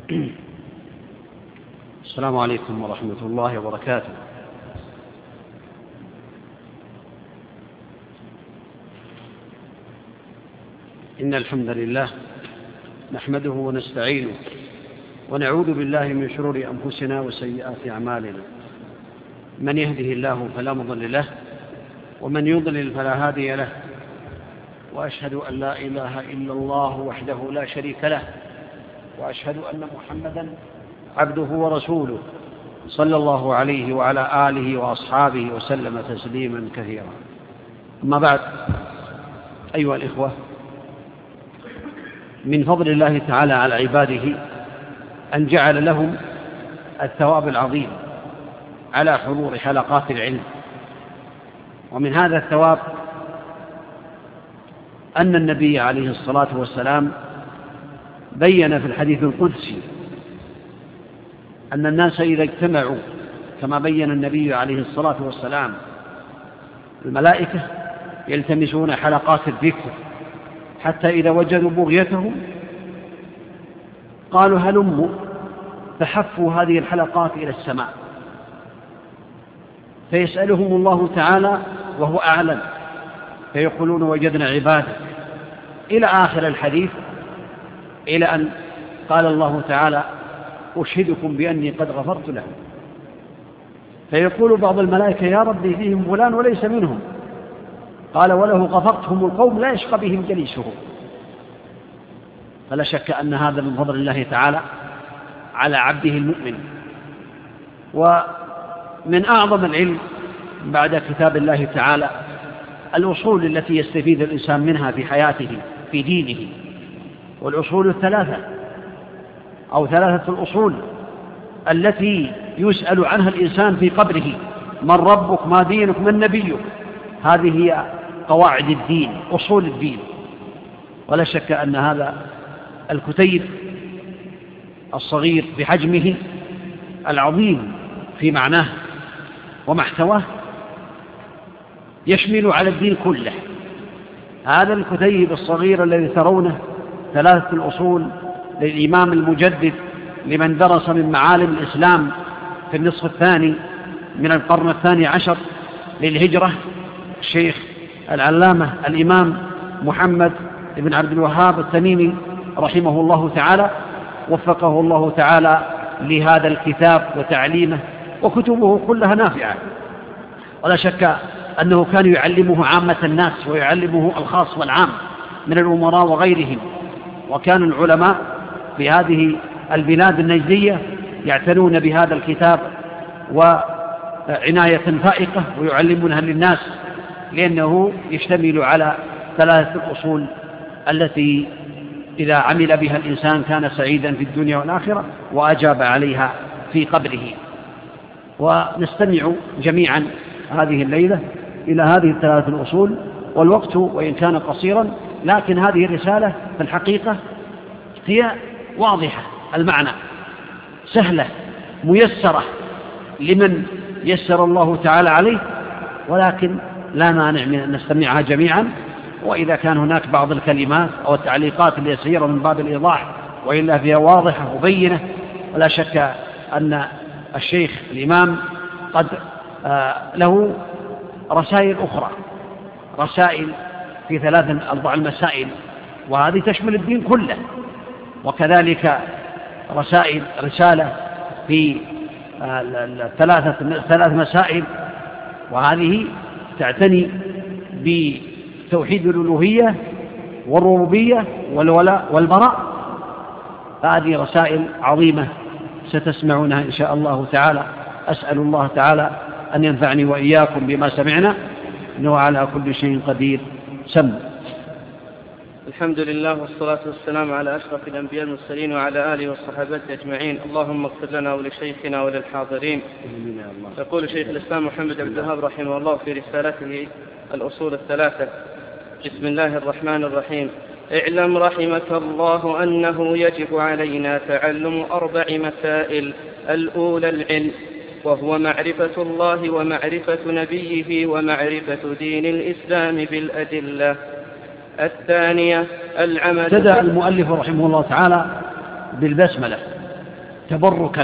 السلام عليكم ورحمة الله وبركاته. إن الحمد لله نحمده ونستعينه ونعوذ بالله من شرور أنفسنا وسيئات أعمالنا. من يهده الله فلا مضل له ومن يضلل فلا هادي له، وأشهد أن لا إله إلا الله وحده لا شريك له، وأشهد أن محمدا عبده ورسوله صلى الله عليه وعلى آله وأصحابه وسلم تسليما كثيرا. أما بعد، أيها الإخوة، من فضل الله تعالى على عباده أن جعل لهم الثواب العظيم على حضور حلقات العلم. ومن هذا الثواب أن النبي عليه الصلاة والسلام بين في الحديث القدسي أن الناس إذا اجتمعوا، كما بين النبي عليه الصلاة والسلام، الملائكة يلتمسون حلقات الذكر حتى إذا وجدوا بغيتهم قالوا هلموا، فحفوا هذه الحلقات إلى السماء، فيسألهم الله تعالى وهو أعلم، فيقولون وجدنا عبادك، إلى آخر الحديث، إلى أن قال الله تعالى أشهدكم بأني قد غفرت لهم. فيقول بعض الملائكة يا ربي فيهم فلان وليس منهم، قال وله غفرتهم القوم لا يشقى بهم جليسهم. فلا شك أن هذا من فضل الله تعالى على عبده المؤمن. ومن أعظم العلم بعد كتاب الله تعالى الأصول التي يستفيد الإنسان منها في حياته في دينه، والأصول الثلاثة أو ثلاثة الأصول التي يسأل عنها الإنسان في قبره: من ربك، ما دينك، من نبيك. هذه هي قواعد الدين، أصول الدين. ولا شك أن هذا الكتيب الصغير بحجمه العظيم في معناه ومحتواه يشمل على الدين كله. هذا الكتيب الصغير الذي ترونه ثلاثة الأصول للإمام المجدد لمن درس من معالم الإسلام في النصف الثاني من القرن الثاني عشر للهجرة، الشيخ العلامة الإمام محمد بن عبد الوهاب التميمي رحمه الله تعالى، وفقه الله تعالى لهذا الكتاب وتعليمه، وكتبه كلها نافعة. ولا شك أنه كان يعلمه عامة الناس ويعلمه الخاص والعام من الأمراء وغيرهم. وكان العلماء في هذه البلاد النجدية يعتنون بهذا الكتاب وعناية فائقة ويعلمونها للناس، لأنه يشتمل على ثلاثة الأصول التي إذا عمل بها الإنسان كان سعيدا في الدنيا والآخرة وأجاب عليها في قبره. ونستمع جميعا هذه الليلة إلى هذه الثلاثة الأصول، والوقت وإن كان قصيرا لكن هذه الرسالة في الحقيقة هي واضحة المعنى، سهلة ميسرة لمن يسر الله تعالى عليه، ولكن لا مانع من أن نستمعها جميعا. وإذا كان هناك بعض الكلمات أو التعليقات اليسيرة من باب الإيضاح وإلا فيها واضحة وبينة، ولا شك أن الشيخ الإمام قد له رسائل أخرى، رسائل في 3-4 المسائل، وهذه تشمل الدين كله. وكذلك رسالة في 3 مسائل، وهذه تعتني بتوحيد الألوهية والربوبية والولاء والبراء. هذه رسائل عظيمة ستسمعونها إن شاء الله تعالى. أسأل الله تعالى أن ينفعني وإياكم بما سمعنا، إنه على كل شيء قدير. سم. الحمد لله والصلاة والسلام على أشرف الأنبياء المرسلين وعلى آله والصحابة أجمعين. اللهم اغفر لنا ولشيخنا وللحاضرين. يقول شيخ الإسلام محمد بن عبد الوهاب رحمه الله في رسالته الأصول الثلاثة: بسم الله الرحمن الرحيم. اعلم رحمك الله أنه يجب علينا تعلم 4 مسائل. الأولى العلم، وهو معرفة الله ومعرفة نبيه ومعرفة دين الإسلام بالأدلة. الثانية العمل. ابتدأ المؤلف رحمه الله تعالى بالبسملة تبركا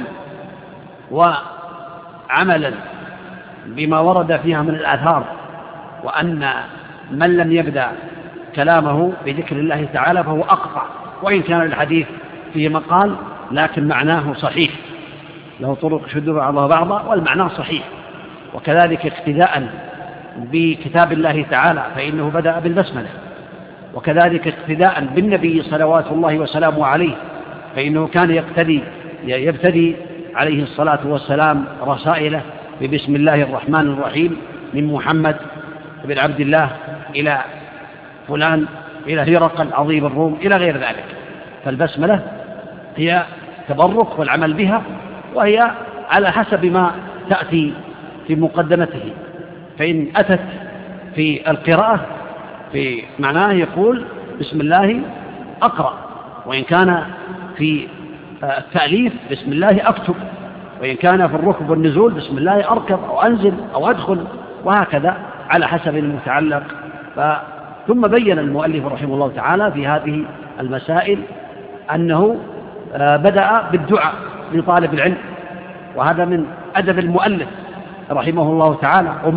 وعملا بما ورد فيها من الآثار، وأن من لم يبدأ كلامه بذكر الله تعالى فهو أقطع، وإن كان الحديث فيه مقال لكن معناه صحيح، له طرق شد بعضها بعضا والمعنى صحيح. وكذلك اقتداء بكتاب الله تعالى فإنه بدأ بالبسملة، وكذلك اقتداء بالنبي صلوات الله وسلامه عليه فإنه كان يبتدي عليه الصلاة والسلام رسائله ببسم الله الرحمن الرحيم من محمد بن عبد الله إلى فلان إلى هرقل عظيم الروم إلى غير ذلك. فالبسملة هي تبرك والعمل بها، وهي على حسب ما تأتي في مقدمته، فإن أتت في القراءة في معناه يقول بسم الله أقرأ، وإن كان في التأليف بسم الله أكتب، وإن كان في الركب والنزول بسم الله أركب أو أنزل أو أدخل، وهكذا على حسب المتعلق. ثم بين المؤلف رحمه الله تعالى في هذه المسائل أنه بدأ بالدعاء لطالب العلم، وهذا من أدب المؤلف رحمه الله تعالى، ومن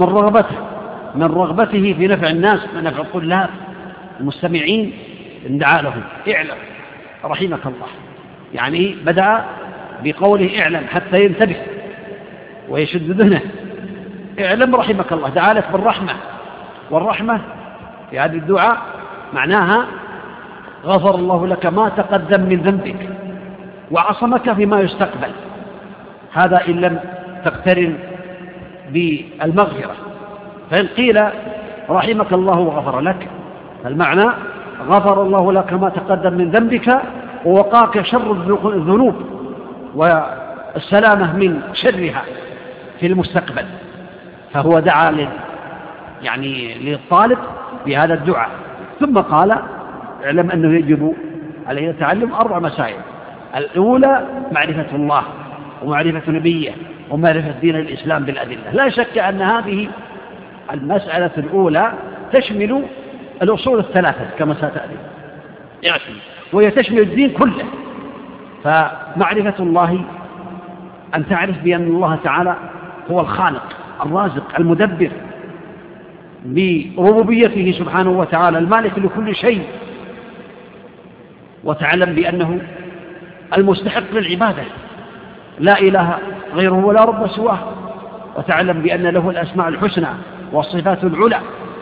رغبته في نفع الناس من نفع الطلاب المستمعين إن دعا لهم اعلم رحمك الله، يعني بدأ بقوله اعلم حتى ينتبه ويشد ذهنه، اعلم رحمك الله، دعا لك بالرحمة، والرحمة في هذه الدعاء معناها غفر الله لك ما تقدم من ذنبك وعصمك فيما يستقبل، هذا إن لم تقترن بالمغفرة. فإن قيل رحمك الله وغفر لك، فالمعنى غفر الله لك ما تقدم من ذنبك ووقاك شر الذنوب والسلامة من شرها في المستقبل. فهو دعا للطالب بهذا الدعاء، ثم قال اعلم أنه يجب عليه تعلم 4 مسائل. الأولى معرفة الله ومعرفة نبيه ومعرفة دين الإسلام بالأدلة. لا شك أن هذه المسألة الأولى تشمل الأصول الثلاثة كما ستأتي، وهي تشمل الدين كله. فمعرفة الله أن تعرف بأن الله تعالى هو الخالق الرازق المدبر بربوبيته سبحانه وتعالى المالك لكل شيء، وتعلم بأنه المستحق للعبادة لا إله غيره ولا رب سواه، وتعلم بأن له الأسماء الحسنى والصفات العلى،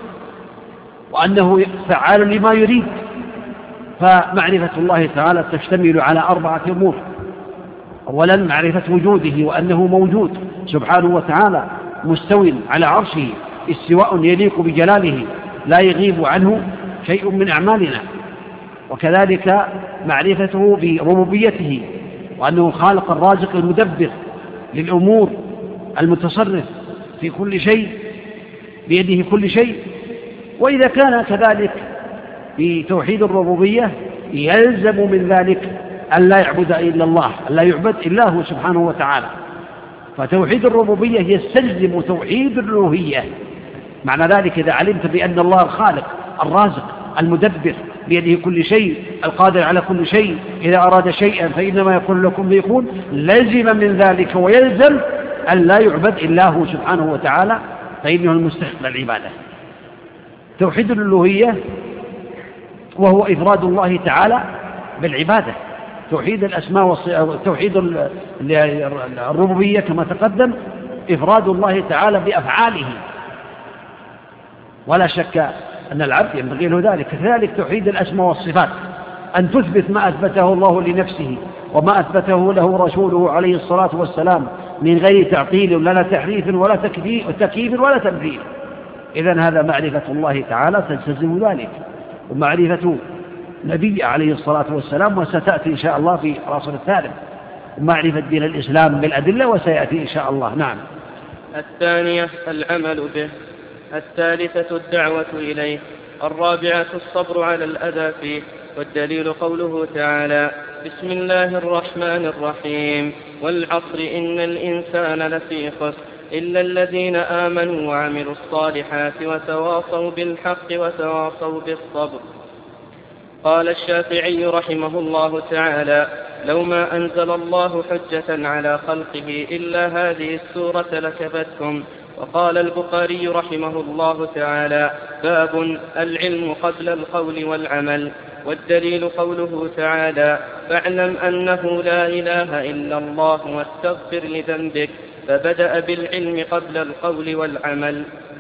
وأنه فعال لما يريد. فمعرفة الله تعالى تشتمل على 4 أمور. أولا معرفة وجوده وأنه موجود سبحانه وتعالى مستوٍ على عرشه استواء يليق بجلاله لا يغيب عنه شيء من أعمالنا، وكذلك معرفته بربوبيته وأنه خالق الرازق المدبر للأمور المتصرف في كل شيء بيده كل شيء. وإذا كان كذلك بتوحيد الربوبية يلزم من ذلك أن لا يعبد إلا الله، أن لا يعبد إلا هو سبحانه وتعالى. فتوحيد الربوبية يستلزم توحيد الألوهية. معنى ذلك إذا علمت بأن الله الخالق الرازق المدبر بيده كل شيء القادر على كل شيء، إذا أراد شيئا فإنما يقول لكم ليكون، لزم من ذلك ويلزم أن لا يعبد إلا هو سبحانه وتعالى فإنه المستحق للعبادة. توحيد الألوهية وهو إفراد الله تعالى بالعبادة، توحيد الأسماء توحيد الربوبية كما تقدم إفراد الله تعالى بأفعاله، ولا شك أن العبد ينبغي له ذلك. كذلك توحيد الأسماء والصفات أن تثبت ما أثبته الله لنفسه وما أثبته له رسوله عليه الصلاة والسلام من غير تعطيل ولا تحريف ولا تكييف ولا تمثيل. إذن هذا معرفة الله تعالى تلتزم ذلك، ومعرفة نبي عليه الصلاة والسلام وستأتي إن شاء الله في الأصل الثالث، ومعرفة دين الإسلام بالأدلة وسيأتي إن شاء الله. نعم. الثانية العمل به. الثالثة الدعوة إليه. الرابعة الصبر على الأذى فيه. والدليل قوله تعالى بسم الله الرحمن الرحيم والعصر إن الإنسان لفي خسر إلا الذين آمنوا وعملوا الصالحات وتواصوا بالحق وتواصوا بالصبر. قال الشافعي رحمه الله تعالى لو ما أنزل الله حجة على خلقه إلا هذه السورة لكفتهم. وقال البخاري رحمه الله تعالى: باب العلم قبل القول والعمل. والدليل قوله تعالى: فاعلم أنه لا إله إلا الله واستغفر لذنبك، فبدأ بالعلم قبل القول والعمل.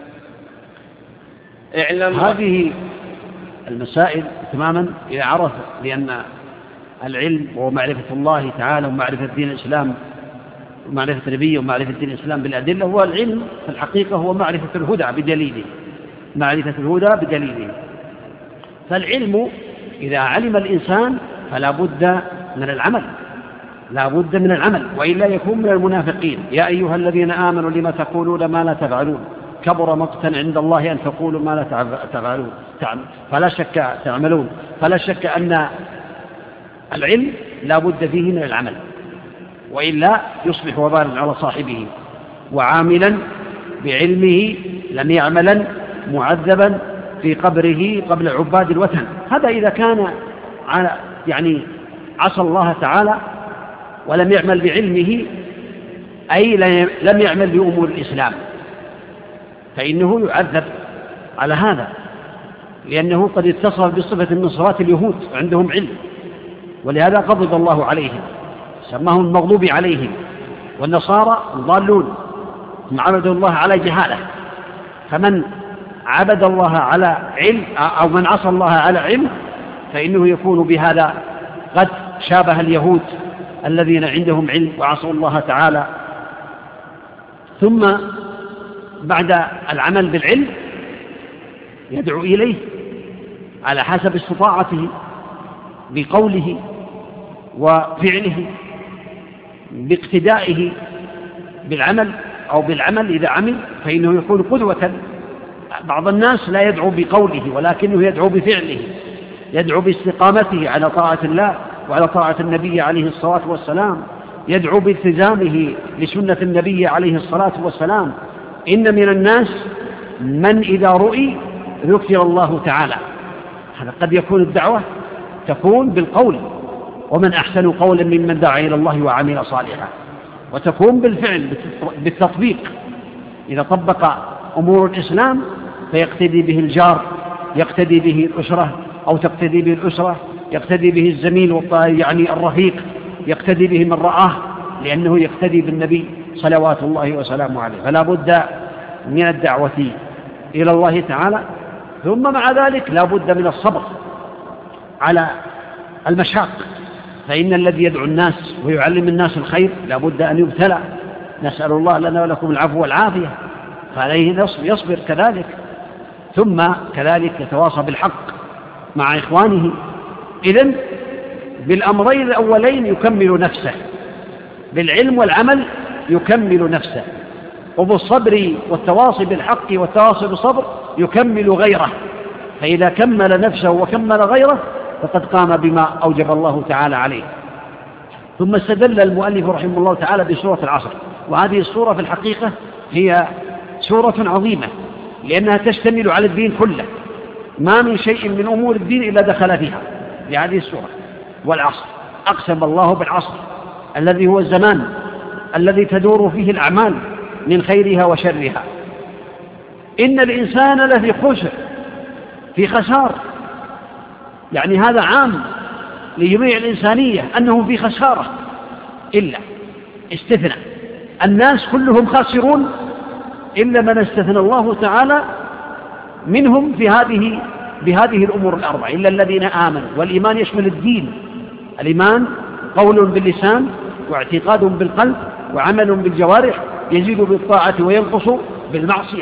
هذه المسائل تماما إذا عرف لأن العلم هو معرفة الله تعالى ومعرفة دين الإسلام ومعرفة النبي ومعرفة دين الإسلام بالأدلة، هو العلم في الحقيقة هو معرفة الهدى بدليله، معرفة الهدى بدليله. فالعلم إذا علم الإنسان فلا بد من العمل، لا بد من العمل، وإلا يكون من المنافقين. يا أيها الذين آمنوا لما تقولون ما لا تفعلون كبر مقتا عند الله أن تقولوا ما لا تفعلون فلا شك تعملون. فلا شك أن العلم لا بد فيه من العمل، وإلا يصبح وبالا على صاحبه، وعاملا بعلمه لم يعملا معذبا في قبره قبل عباد الوثن. هذا إذا كان عصى الله تعالى ولم يعمل بعلمه، أي لم يعمل بأمور الإسلام، فإنه يعذب على هذا، لأنه قد اتصف بصفة من صفات اليهود، عندهم علم، ولهذا غضب الله عليهم، سماهم المغضوب عليهم. والنصارى ضالون، هم عبدوا الله على جهالة. فمن عبد الله على علم أو من عصى الله على علم فإنه يكون بهذا قد شابه اليهود الذين عندهم علم وعصوا الله تعالى. ثم بعد العمل بالعلم يدعو إليه على حسب استطاعته بقوله وفعله، باقتدائه بالعمل أو بالعمل إذا عمل فإنه يكون قدوة. بعض الناس لا يدعو بقوله ولكنه يدعو بفعله، يدعو باستقامته على طاعة الله وعلى طاعة النبي عليه الصلاة والسلام، يدعو بالتزامه لسنة النبي عليه الصلاة والسلام. إن من الناس من إذا رؤي ذكر الله تعالى. هذا قد يكون الدعوة تكون بالقول، ومن أحسن قولا ممن دعا إلى الله وعمل صالحا، وتكون بالفعل بالتطبيق. إذا طبق أمور الإسلام فيقتدي به الجار، يقتدي به الأسرة أو تقتدي به الأسرة، يقتدي به الزميل الرفيق، يقتدي به من رآه، لأنه يقتدي بالنبي صلوات الله وسلامه عليه. فلا بد من الدعوة إلى الله تعالى، ثم مع ذلك لا بد من الصبر على المشاق، فإن الذي يدعو الناس ويعلم الناس الخير لا بد أن يبتلى. نسأل الله لنا ولكم العفو والعافية، فعليه يصبر كذلك، ثم كذلك يتواصى بالحق مع إخوانه. إذن بالأمرين الأولين يكمل نفسه، بالعلم والعمل يكمل نفسه، وبالصبر والتواصي بالحق والتواصي بالصبر يكمل غيره. فإذا كمل نفسه وكمل غيره فقد قام بما أوجب الله تعالى عليه. ثم استدل المؤلف رحمه الله تعالى بسورة العصر، وهذه السورة في الحقيقة هي سورة عظيمة، لأنها تشتمل على الدين كله، ما من شيء من أمور الدين إلا دخل فيها لهذه السورة. والعصر أقسم الله بالعصر الذي هو الزمان الذي تدور فيه الأعمال من خيرها وشرها. إن الإنسان لفي خسر، في خسار، يعني هذا عام لجميع الإنسانية أنهم في خسارة، إلا استثنى الناس كلهم خاسرون إلا من استثنى الله تعالى منهم بهذه الأمور الأربعة، إلا الذين آمنوا. والإيمان يشمل الدين، الإيمان قول باللسان واعتقاد بالقلب وعمل بالجوارح، يزيد بالطاعة وينقص بالمعصية.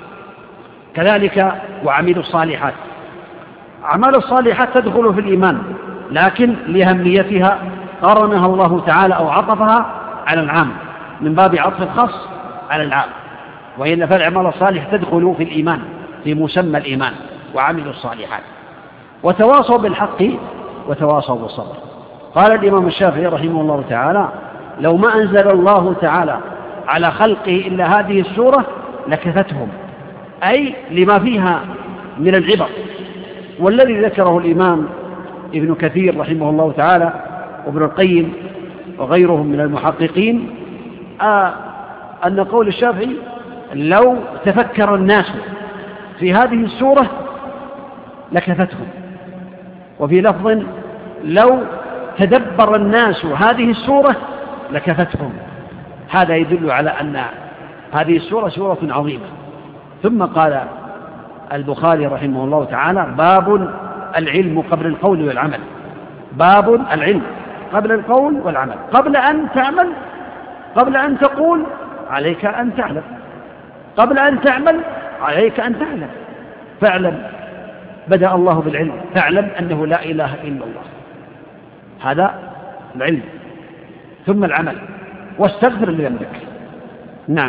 كذلك وعملوا الصالحات، أعمال الصالحات تدخل في الإيمان، لكن لأهميتها قرنها الله تعالى أو عطفها على العام من باب عطف الخاص على العام، وإن فالأعمال الصالحة تدخل في الإيمان في مسمى الإيمان. وعملوا الصالحات وتواصوا بالحق وتواصوا بالصبر. قال الإمام الشافعي رحمه الله تعالى: لو ما أنزل الله تعالى على خلقه إلا هذه السورة لكفتهم، أي لما فيها من العبر. والذي ذكره الإمام ابن كثير رحمه الله تعالى وابن القيم وغيرهم من المحققين أن قول الشافعي لو تفكر الناس في هذه السورة لكفتهم، وفي لفظ لو تدبر الناس هذه السورة لكفتهم. هذا يدل على أن هذه السورة سورة عظيمة. ثم قال البخاري رحمه الله تعالى: باب العلم قبل القول والعمل. باب العلم قبل القول والعمل. قبل أن تعمل، قبل أن تقول، عليك أن تعلم. قبل أن تعمل عليك أن تعلم. فاعلم، بدأ الله بالعلم، فاعلم أنه لا إله إلا الله. هذا العلم. ثم العمل، واستغفر لذنبك. نعم.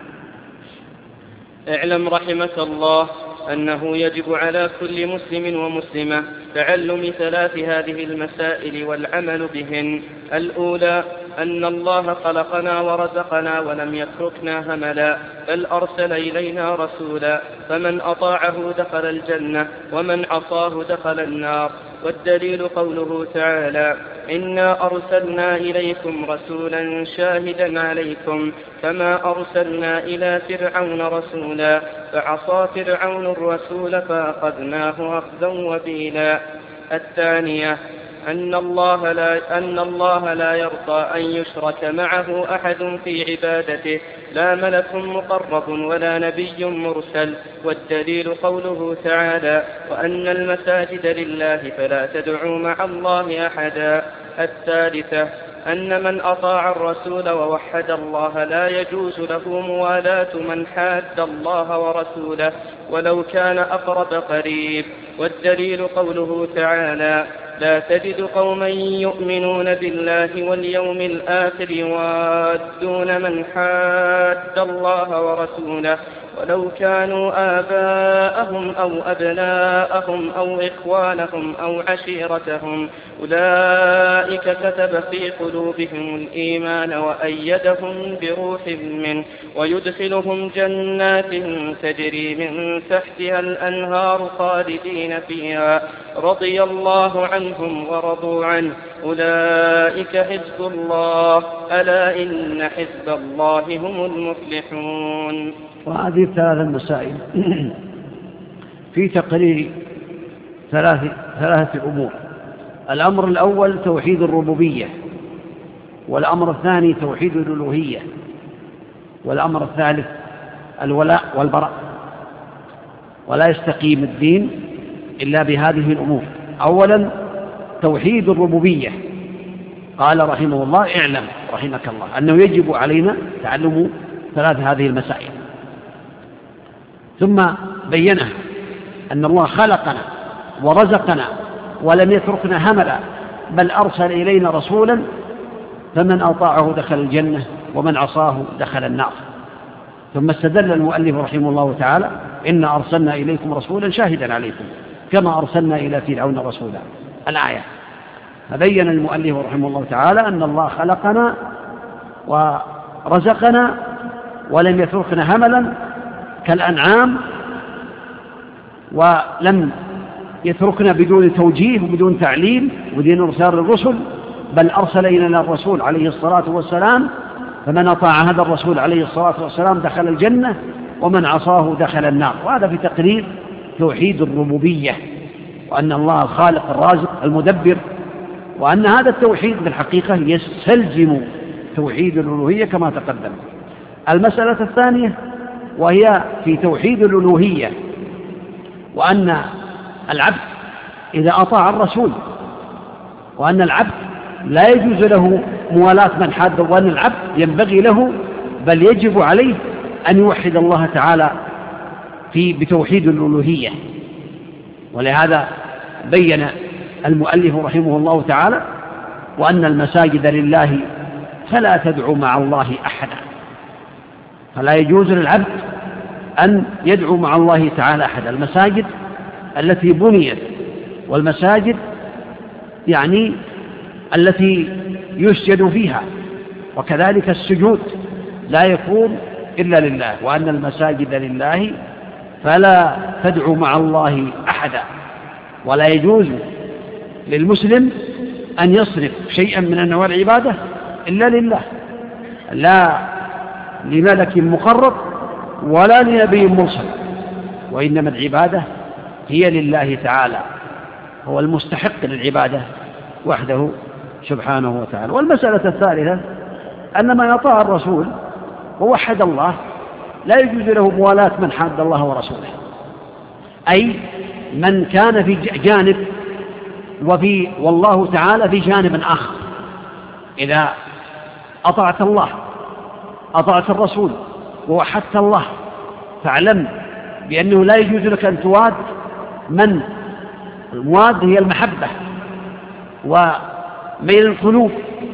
اعلم رحمك الله أنه يجب على كل مسلم ومسلمة تعلم 3 هذه المسائل والعمل بهن. الأولى أن الله خلقنا ورزقنا ولم يتركنا هملا، بل أرسل إلينا رسولا، فمن أطاعه دخل الجنة ومن عصاه دخل النار. والدليل قوله تعالى: إنا أرسلنا إليكم رسولا شاهدا عليكم كما أرسلنا إلى فرعون رسولا فعصى فرعون الرسول فأخذناه أخذا وبيلا. الثانية أن الله لا يرضى أن يشرك معه أحد في عبادته، لا ملك مقرب ولا نبي مرسل. والدليل قوله تعالى: وأن المساجد لله فلا تدعوا مع الله أحدا. الثالثة أن من أطاع الرسول ووحد الله لا يجوز له موالاة من حاد الله ورسوله ولو كان أقرب قريب. والدليل قوله تعالى: لا تجد قوما يؤمنون بالله واليوم الآخر يوادون من حاد الله ورسوله ولو كانوا آباءهم أو أبناءهم أو إخوانهم أو عشيرتهم، أولئك كتب في قلوبهم الإيمان وأيدهم بروح منه ويدخلهم جنات تجري من تحتها الأنهار خالدين فيها، رضي الله عنهم ورضوا عنه، أولئك حزب الله، ألا إن حزب الله هم المفلحون. وهذه 3 مسائل في تقرير 3 أمور. الأمر الأول توحيد الربوبية، والأمر الثاني توحيد الألوهية، والأمر الثالث الولاء والبراء. ولا يستقيم الدين إلا بهذه الأمور. أولا توحيد الربوبية. قال رحمه الله: اعلم رحمك الله أنه يجب علينا تعلم 3 هذه المسائل. ثم بينها أن الله خلقنا ورزقنا ولم يتركنا هملا، بل أرسل إلينا رسولا، فمن أطاعه دخل الجنة ومن عصاه دخل النار. ثم استدل المؤلف رحمه الله تعالى: إنا أرسلنا إليكم رسولا شاهدا عليكم كما أرسلنا إلى فرعون رسولا، الآية. فبين المؤلف رحمه الله تعالى أن الله خلقنا ورزقنا ولم يتركنا هملا كالأنعام، ولم يتركنا بدون توجيه وبدون تعليم وبدون إرسال الرسل، بل أرسل إلينا الرسول عليه الصلاة والسلام، فمن أطاع هذا الرسول عليه الصلاة والسلام دخل الجنة ومن عصاه دخل النار. وهذا في تقرير توحيد الربوبية، وأن الله الخالق الرازق المدبر، وأن هذا التوحيد بالحقيقة يستلزم توحيد الألوهية كما تقدم. المسألة الثانية وهي في توحيد الألوهية، وأن العبد إذا أطاع الرسول، وأن العبد لا يجوز له موالاة من حاد، وأن العبد ينبغي له بل يجب عليه أن يوحد الله تعالى بتوحيد الألوهية. ولهذا بين المؤلف رحمه الله تعالى: وأن المساجد لله فلا تدعو مع الله أحدا. فلا يجوز للعبد أن يدعو مع الله تعالى أحدا. المساجد التي بنيت، والمساجد يعني التي يسجد فيها، وكذلك السجود لا يكون إلا لله. وأن المساجد لله فلا تدعو مع الله أحدا. ولا يجوز للمسلم أن يصرف شيئا من أنواع العبادة إلا لله، لا لملك مقرب ولا لنبي مرسل، وإنما العبادة هي لله تعالى، هو المستحق للعبادة وحده سبحانه وتعالى. والمسألة الثالثة أن من أطاع الرسول ووحد الله لا يجوز له موالاة من حاد الله ورسوله، أي من كان في جانب والله تعالى في جانب آخر. إذا أطعت الله أطعت الرسول ووحدت الله فاعلم بأنه لا يجوز لك أن تواد من المواد هي المحبة وميل القلوب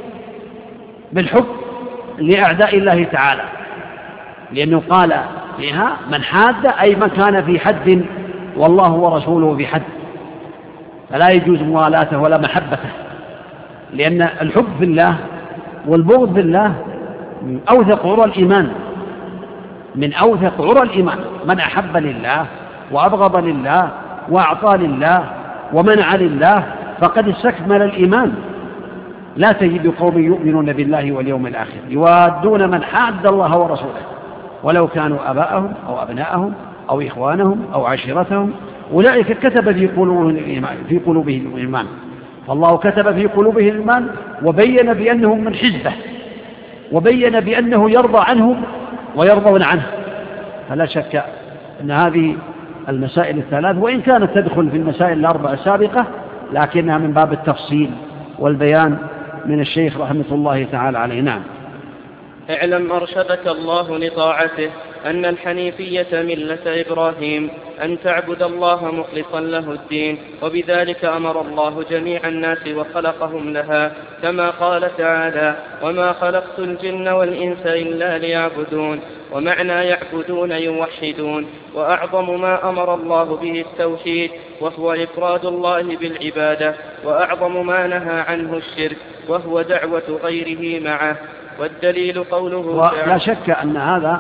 بالحب لأعداء الله تعالى، لأنه قال فيها من حاد أي من كان في حد والله ورسوله في حد، فلا يجوز موالاته ولا محبته، لأن الحب في الله والبغض في الله من أوثق عرى الإيمان، من أوثق عرى الإيمان. من أحب لله وأبغض لله وأعطى لله ومنع لله فقد استكمل الإيمان. لا تجد قوم يؤمنون بالله واليوم الآخر يوادون من حاد الله ورسوله ولو كانوا آباءهم أو أبناءهم أو إخوانهم أو عشيرتهم أولئك كتب في قلوبهم الإيمان، فالله كتب في قلوبهم الإيمان وبين بأنهم من حزبه، وبين بأنه يرضى عنهم ويرضون عنه. فلا شك أن هذه المسائل الثلاث وإن كانت تدخل في المسائل الأربع السابقة لكنها من باب التفصيل والبيان من الشيخ رحمة الله تعالى عليه. نعم. اعلم أرشدك الله لطاعته أن الحنيفية ملة إبراهيم، أن تعبد الله مخلصا له الدين، وبذلك أمر الله جميع الناس وخلقهم لها، كما قال تعالى وما خلقت الجن والإنس إلا ليعبدون. ومعنى يعبدون يوحدون. وأعظم ما أمر الله به التوحيد وهو إفراد الله بالعبادة، وأعظم ما نهى عنه الشرك وهو دعوة غيره معه. والدليل قوله تعالى. لا شك أن هذا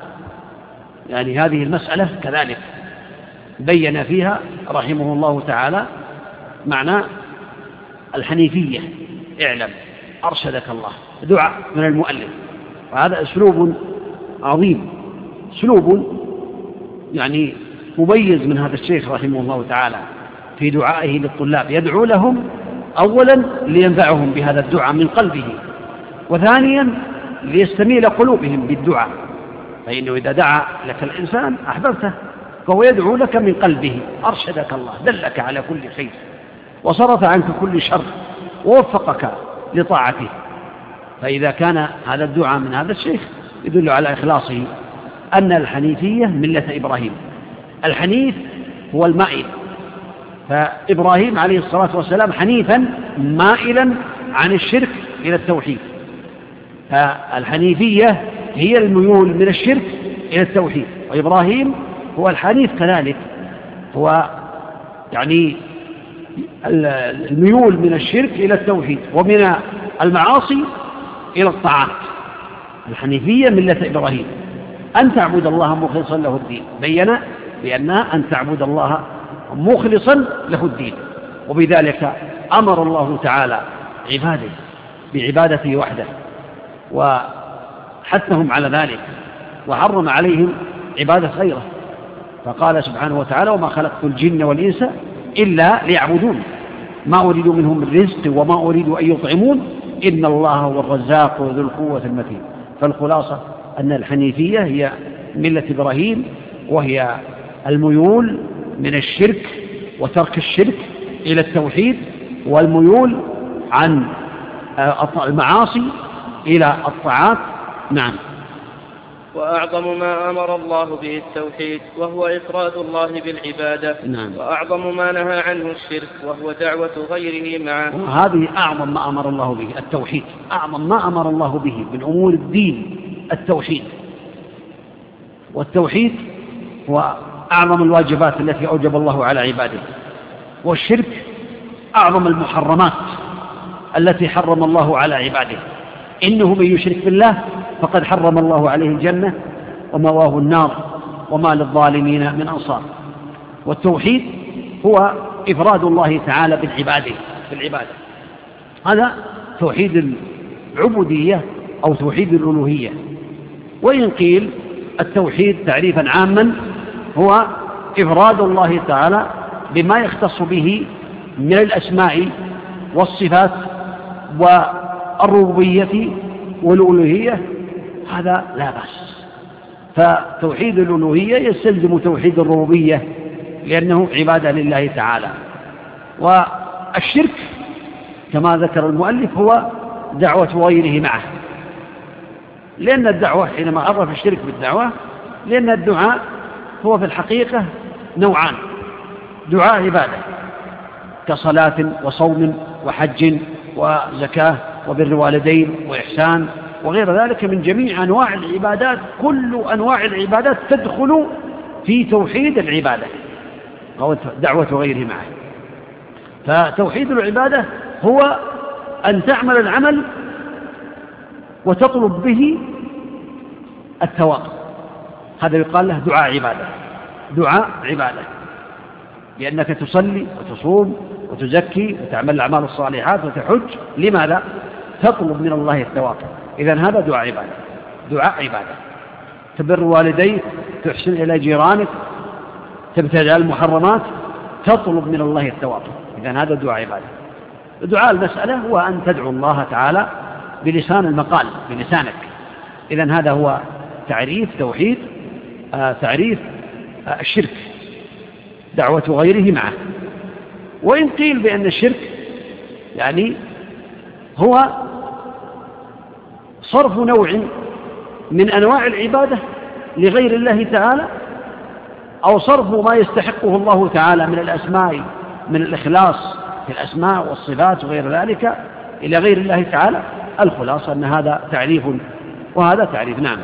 يعني هذه المسألة كذلك بين فيها رحمه الله تعالى معنى الحنيفية. اعلم أرشدك الله، دعاء من المؤلف، وهذا أسلوب عظيم، أسلوب يعني مميز من هذا الشيخ رحمه الله تعالى في دعائه للطلاب، يدعو لهم أولا لينفعهم بهذا الدعاء من قلبه، وثانيا ليستميل قلوبهم بالدعاء، فإنه إذا دعا لك الإنسان أحببته فهو يدعو لك من قلبه. أرشدك الله، دلك على كل خير وصرف عنك كل شر ووفقك لطاعته. فإذا كان هذا الدعاء من هذا الشيخ يدل على إخلاصه، أن الحنيفية ملة إبراهيم. الحنيف هو المائل، فإبراهيم عليه الصلاة والسلام حنيفا مائلا عن الشرك إلى التوحيد، فالحنيفية هي الميول من الشرك إلى التوحيد، وإبراهيم هو الحنيف كذلك، هو يعني الميول من الشرك إلى التوحيد ومن المعاصي إلى الطاعات. الحنيفية ملة إبراهيم، أن تعبد الله مخلصا له الدين، بيّن بأنها أن تعبد الله مخلصا له الدين، وبذلك أمر الله تعالى عباده بعبادته وحده وحثهم على ذلك، وحرم عليهم عبادة غيره، فقال سبحانه وتعالى وما خلقت الجن والإنس إلا ليعبدون ما أريد منهم من رزق وما أريد أن يطعمون إن الله هو الرزاق ذو القوة المتين. فالخلاصة أن الحنيفية هي ملة إبراهيم، وهي الميول من الشرك وترك الشرك إلى التوحيد، والميول عن المعاصي إلى الطاعات. نعم. وأعظم ما أمر الله به التوحيد وهو إفراد الله بالعبادة. نعم. وأعظم ما نهى عنه الشرك وهو دعوة غيره معه. هذه أعظم ما أمر الله به التوحيد، أعظم ما أمر الله به من أمور الدين التوحيد، والتوحيد هو أعظم الواجبات التي أوجب الله على عباده، والشرك أعظم المحرمات التي حرم الله على عباده. إنه من يشرك بالله فقد حرم الله عليه الجنة ومواه النار وما للظالمين من أنصار. والتوحيد هو إفراد الله تعالى بالعبادة، هذا توحيد العبودية أو توحيد الألوهية. وإن قيل التوحيد تعريفا عاما هو إفراد الله تعالى بما يختص به من الأسماء والصفات والربوبية والألوهية، هذا لا بأس. فتوحيد الألوهية يستلزم توحيد الربوبية لأنه عبادة لله تعالى. والشرك كما ذكر المؤلف هو دعوة غيره معه، لأن الدعوة حينما عرف الشرك بالدعوة، لأن الدعاء هو في الحقيقة نوعان: دعاء عبادة كصلاة وصوم وحج وزكاة وبر والدين وإحسان وغير ذلك من جميع أنواع العبادات. كل أنواع العبادات تدخل في توحيد العبادة أو دعوة غيره معه. فتوحيد العبادة هو أن تعمل العمل وتطلب به الثواب، هذا يقال له دعاء عبادة. دعاء عبادة لأنك تصلي وتصوم وتزكي وتعمل الأعمال الصالحات وتحج، لماذا؟ تطلب من الله الثواب. إذن هذا دعاء عبادة. دعاء عبادة تبر والديك، تحسن إلى جيرانك، تبتعد عن المحرمات، تطلب من الله الثواب. إذن هذا دعاء عبادة. دعاء المسألة هو أن تدعو الله تعالى بلسان المقال، بلسانك. إذن هذا هو تعريف توحيد، تعريف الشرك، دعوة غيره معه. وإن قيل بأن الشرك يعني هو صرف نوع من أنواع العبادة لغير الله تعالى، أو صرف ما يستحقه الله تعالى من الأسماء، من الإخلاص في الأسماء والصفات وغير ذلك إلى غير الله تعالى. الخلاصة أن هذا تعريف وهذا تعريف. نعم.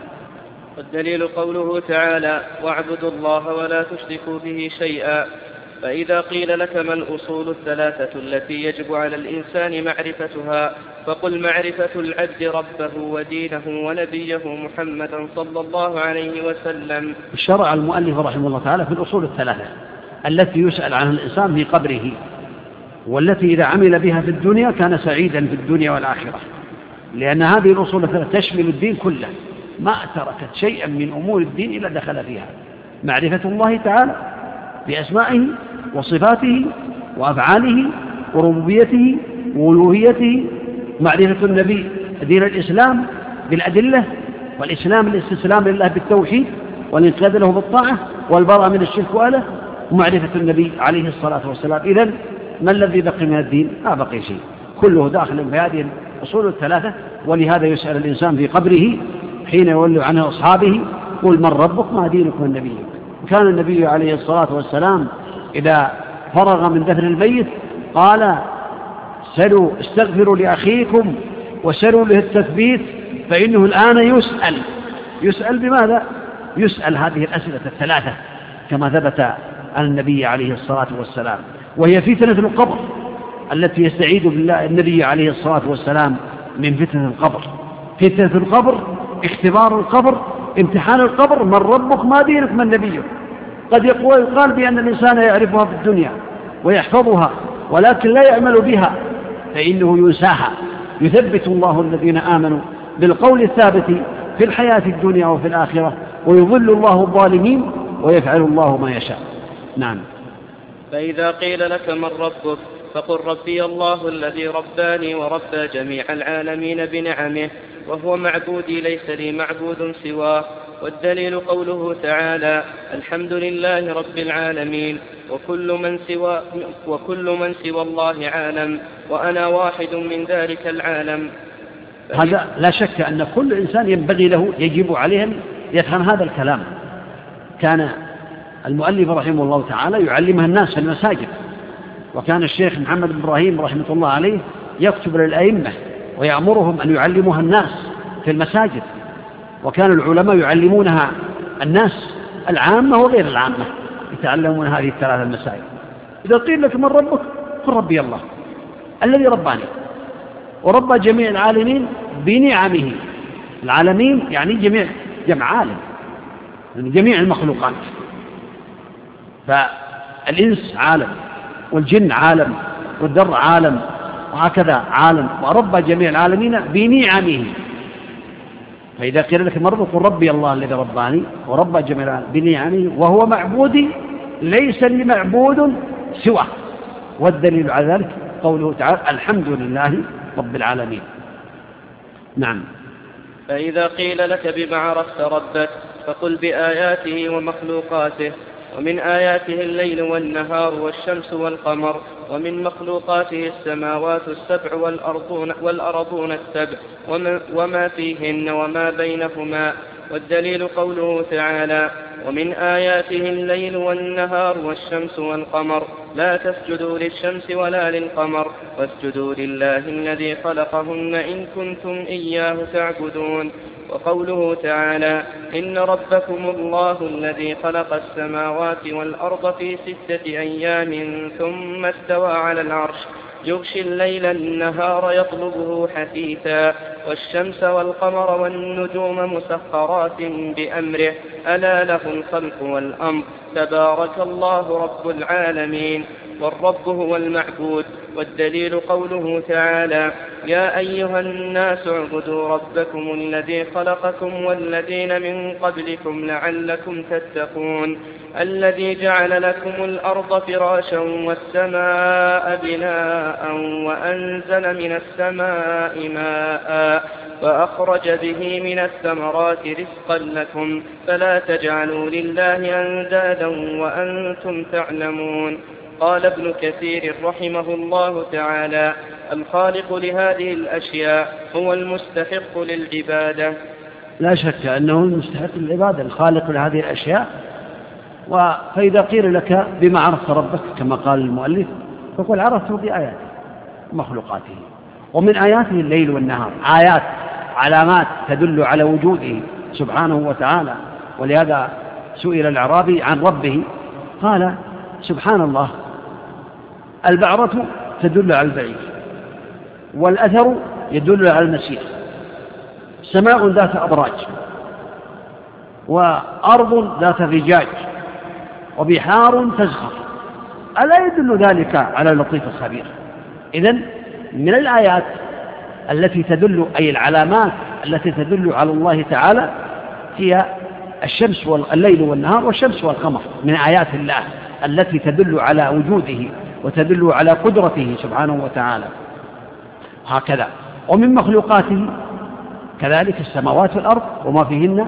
والدليل قوله تعالى: واعبدوا الله ولا تشركوا به شيئا. فإذا قيل لك ما الأصول الثلاثة التي يجب على الإنسان معرفتها، فقل معرفة العبد ربه ودينه ونبيه محمدا صلى الله عليه وسلم. شرع المؤلف رحمه الله تعالى في الأصول الثلاثة التي يسأل عنها الإنسان في قبره، والتي إذا عمل بها في الدنيا كان سعيدا في الدنيا والآخرة، لأن هذه الأصول الثلاثة تشمل الدين كله، ما تركت شيئا من أمور الدين إلا دخل فيها. معرفة الله تعالى بأسمائه وصفاته وأفعاله وربوبيته وألوهيته، معرفة النبي دين الإسلام بالأدلة، والإسلام الاستسلام لله بالتوحيد والانقياد له بالطاعة والبراءة من الشرك وأهله، ومعرفة النبي عليه الصلاة والسلام. إذن ما الذي بقي من الدين؟ ما بقي شيء، كله داخل في هذه الأصول الثلاثة. ولهذا يسأل الإنسان في قبره حين يولي عنه أصحابه: قل من ربك ما دينك من نبيك. وكان النبي عليه الصلاة والسلام إذا فرغ من دفن الميت قال: سلوا استغفروا لأخيكم وسلوا له التثبيت فإنه الآن يسأل بماذا؟ يسأل هذه الأسئلة الثلاثة كما ثبت عن النبي عليه الصلاة والسلام، وهي فتنة القبر التي يستعيذ بالله النبي عليه الصلاة والسلام من فتنة القبر. فتنة القبر، اختبار القبر، امتحان القبر: من ربك ما دينك من نبيك. قد يقال بأن الإنسان يعرفها في الدنيا ويحفظها ولكن لا يعمل بها فإنه ينساها. يثبت الله الذين آمنوا بالقول الثابت في الحياة الدنيا وفي الآخرة، ويضل الله الظالمين ويفعل الله ما يشاء. نعم. فإذا قيل لك من ربك فقل ربي الله الذي رباني وربى جميع العالمين بنعمه، وهو معبودي ليس لي معبود سواه. والدليل قوله تعالى: الحمد لله رب العالمين وكل من سوى الله عالم وأنا واحد من ذلك العالم. هذا لا شك أن كل إنسان ينبغي له يجب عليه أن يفهم هذا الكلام. كان المؤلف رحمه الله تعالى يعلمها الناس في المساجد، وكان الشيخ محمد بن إبراهيم رحمة الله عليه يكتب للأئمة ويأمرهم أن يعلموها الناس في المساجد، وكان العلماء يعلمونها الناس العامة وغير العامة، يتعلمون هذه الثلاث المسائل. إذا قيل لك من ربك قل ربي الله الذي رباني وربى جميع العالمين بنعمه. العالمين يعني جمع عالم، يعني جميع المخلوقات. فالإنس عالم، والجن عالم، والذر عالم، وهكذا عالم ورب جميع العالمين بنعمه. فإذا قيل لك مرض قل ربي الله الذي رباني ورب جميع العالمين بنعمه وهو معبودي ليس لمعبود سواه. والدليل على ذلك قوله تعالى الحمد لله رب العالمين. نعم. فإذا قيل لك بما عرفت ربك فقل بآياته ومخلوقاته. ومن آياته الليل والنهار والشمس والقمر. ومن مخلوقاته السماوات السبع والأرضون السبع وما فيهن وما بينهما. والدليل قوله تعالى ومن آياته الليل والنهار والشمس والقمر لا تسجدوا للشمس ولا للقمر واسجدوا لله الذي خلقهن إن كنتم إياه تعبدون. وقوله تعالى إن ربكم الله الذي خلق السماوات والأرض في 6 أيام ثم استوى على العرش يغشي الليل النهار يطلبه حثيثا والشمس والقمر والنجوم مسخرات بأمره ألا له الخلق والأمر تبارك الله رب العالمين. والرب هو المعبود. والدليل قوله تعالى يا أيها الناس اعبدوا ربكم الذي خلقكم والذين من قبلكم لعلكم تتقون الذي جعل لكم الأرض فراشا والسماء بناء وأنزل من السماء ماء وأخرج به من الثمرات رزقا لكم فلا تجعلوا لله أندادا وأنتم تعلمون. قال ابن كثير رحمه الله تعالى الخالق لهذه الأشياء هو المستحق للعبادة. لا شك أنه المستحق للعبادة الخالق لهذه الأشياء. فإذا قيل لك بما عرفت ربك كما قال المؤلف فقل عرفته بآياته ومخلوقاته. ومن آياته الليل والنهار آيات علامات تدل على وجوده سبحانه وتعالى. ولهذا سئل الأعرابي عن ربه قال سبحان الله البعرة تدل على البعير والأثر يدل على المسير سماء ذات أبراج وأرض ذات فجاج وبحار تزخر ألا يدل ذلك على اللطيف الخبير. إذن من الآيات التي تدل أي العلامات التي تدل على الله تعالى هي الشمس والليل والنهار والشمس والقمر من آيات الله التي تدل على وجوده وتدل على قدرته سبحانه وتعالى. هكذا ومن مخلوقاته كذلك السماوات والأرض وما فيهن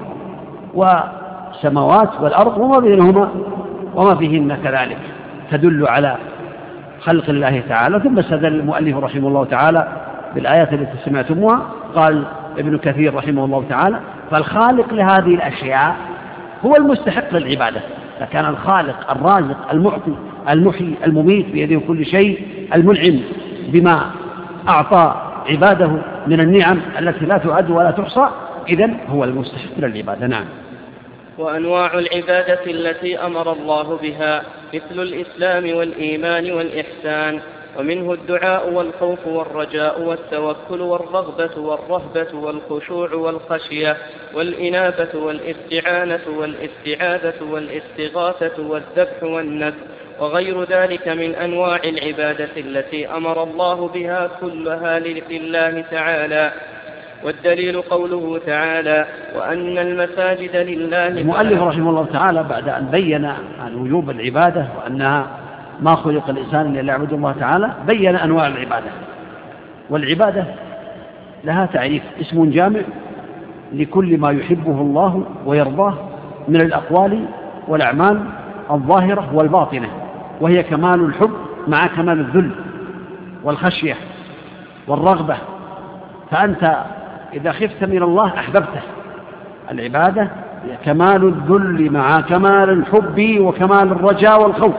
والسماوات والأرض وما بينهما وما فيهن كذلك تدل على خلق الله تعالى. ثم استدل المؤلف رحمه الله تعالى بالآيات التي سمعتموها. قال ابن كثير رحمه الله تعالى فالخالق لهذه الأشياء هو المستحق للعبادة. فكان الخالق الرازق المعطي المحيي المميت بيده كل شيء المنعم بما أعطى عباده من النعم التي لا تعد ولا تحصى إذن هو المستحق للعبادة. نعم. وأنواع العبادة التي أمر الله بها مثل الإسلام والإيمان والإحسان. ومنه الدعاء والخوف والرجاء والتوكل والرغبة والرهبة والخشوع والخشية والإنابة والاستعانة والاستعاذة والاستغاثة والذبح والنذر وغير ذلك من أنواع العبادة التي أمر الله بها كلها لله تعالى. والدليل قوله تعالى وأن المساجد لله. المؤلف رحمه الله تعالى بعد أن بين عن وجوب العبادة وأنها ما خلق الإنسان إلا يعبد الله تعالى بين أنواع العبادة. والعبادة لها تعريف اسم جامع لكل ما يحبه الله ويرضاه من الأقوال والأعمال الظاهرة والباطنة وهي كمال الحب مع كمال الذل والخشية والرغبة. فأنت إذا خفت من الله أحببته. العبادة هي كمال الذل مع كمال الحب وكمال الرجاء والخوف.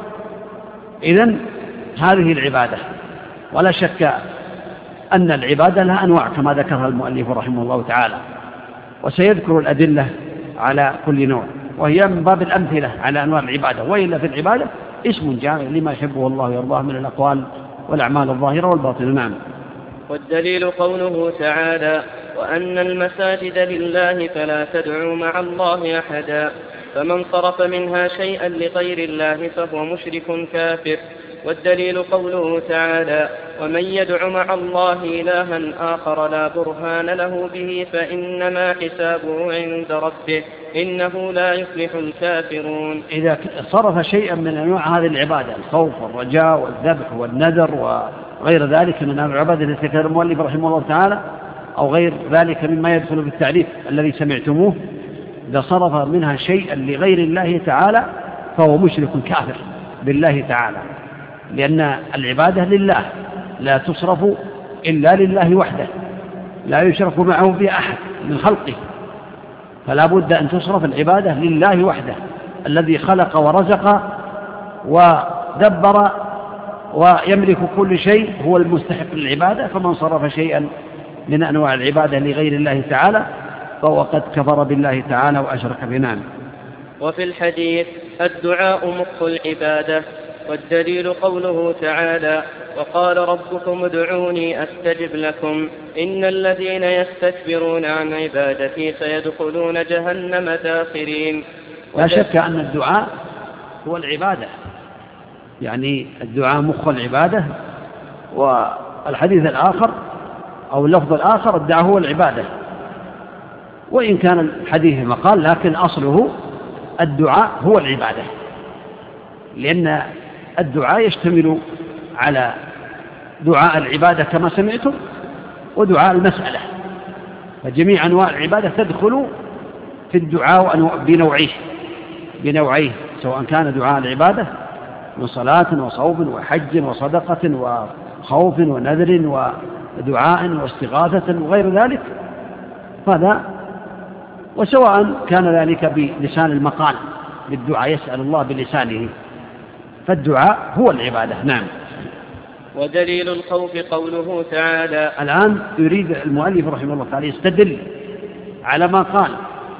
إذن هذه العبادة. ولا شك أن العبادة لها أنواع كما ذكرها المؤلف رحمه الله تعالى وسيذكر الأدلة على كل نوع وهي من باب الأمثلة على أنواع العبادة. وإلا في العبادة اسم جامع لما يحبه الله ويرضاه من الأقوال والأعمال الظاهرة والباطنة. نعم. والدليل قوله تعالى وأن المساجد لله فلا تدعوا مع الله أحدا فمن صرف منها شيئا لغير الله فهو مشرك كافر. والدليل قوله تعالى ومن يدع مع الله إلها آخر لا برهان له به فإنما حسابه عند ربه إنه لا يفلح الكافرون. إذا صرف شيئا من أنواع هذه العبادة، الخوف والرجاء والذبح والنذر وغير ذلك من العبادة التي ذكر المؤلف رحمه الله تعالى، أو غير ذلك مما يدخل في التعريف الذي سمعتموه، إذا صرف منها شيئا لغير الله تعالى فهو مشرك كافر بالله تعالى، لأن العبادة لله لا تصرف إلا لله وحده، لا يشرك معه في أحد من خلقه، فلا بد أن تصرف العبادة لله وحده الذي خلق ورزق ودبر ويملك كل شيء، هو المستحق للعبادة. فمن صرف شيئا من أنواع العبادة لغير الله تعالى فهو قد كفر بالله تعالى وأشرك بنعمه. وفي الحديث الدعاء مخ العبادة، والدليل قوله تعالى وقال ربكم ادعوني أستجب لكم إن الذين يستكبرون عن عبادتي سيدخلون جهنم داخرين. لا شك أن الدعاء هو العبادة، يعني الدعاء مخ العبادة، والحديث الآخر أو اللفظ الآخر الدعاء هو العبادة، وإن كان الحديث مقال لكن أصله الدعاء هو العبادة، لأن الدعاء يشتمل على دعاء العبادة كما سمعتم ودعاء المسألة، فجميع أنواع العبادة تدخل في الدعاء بنوعيه، سواء كان دعاء العبادة من صلاة وصوم وحج وصدقة وخوف ونذر ودعاء واستغاثة وغير ذلك، فهذا وسواء كان ذلك بلسان المقال بالدعاء يسأل الله بلسانه، فالدعاء هو العبادة. نعم. ودليل الخوف قوله تعالى. الآن يريد المؤلف رحمه الله تعالى يستدل على ما قال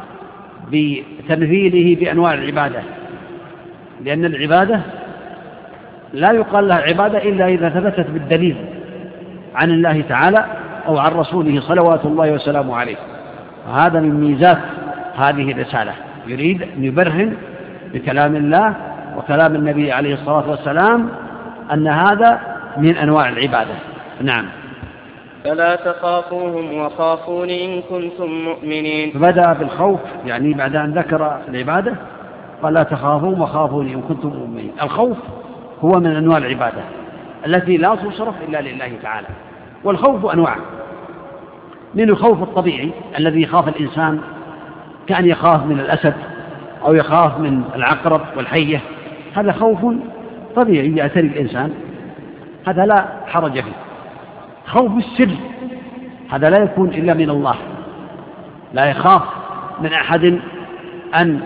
بتمثيله بأنواع العبادة، لأن العبادة لا يقال لها عبادة إلا إذا ثبتت بالدليل عن الله تعالى أو عن رسوله صلوات الله وسلامه عليه. وهذا من ميزات هذه الرسالة، يريد أن يبرهن بكلام الله وكلام النبي عليه الصلاة والسلام أن هذا من أنواع العبادة. نعم. فلا تخافوهم وخافون إن كنتم مؤمنين. بدأ بالخوف، يعني بعد أن ذكر العبادة قال لا تخافوهم وخافون إن كنتم مؤمنين. الخوف هو من أنواع العبادة التي لا تصرف إلا لله تعالى، والخوف أنواع، من الخوف الطبيعي الذي يخاف الإنسان كأن يخاف من الأسد أو يخاف من العقرب والحية، هذا خوف طبيعي يأتي الإنسان، هذا لا حرج فيه. خوف السر هذا لا يكون إلا من الله، لا يخاف من أحد أن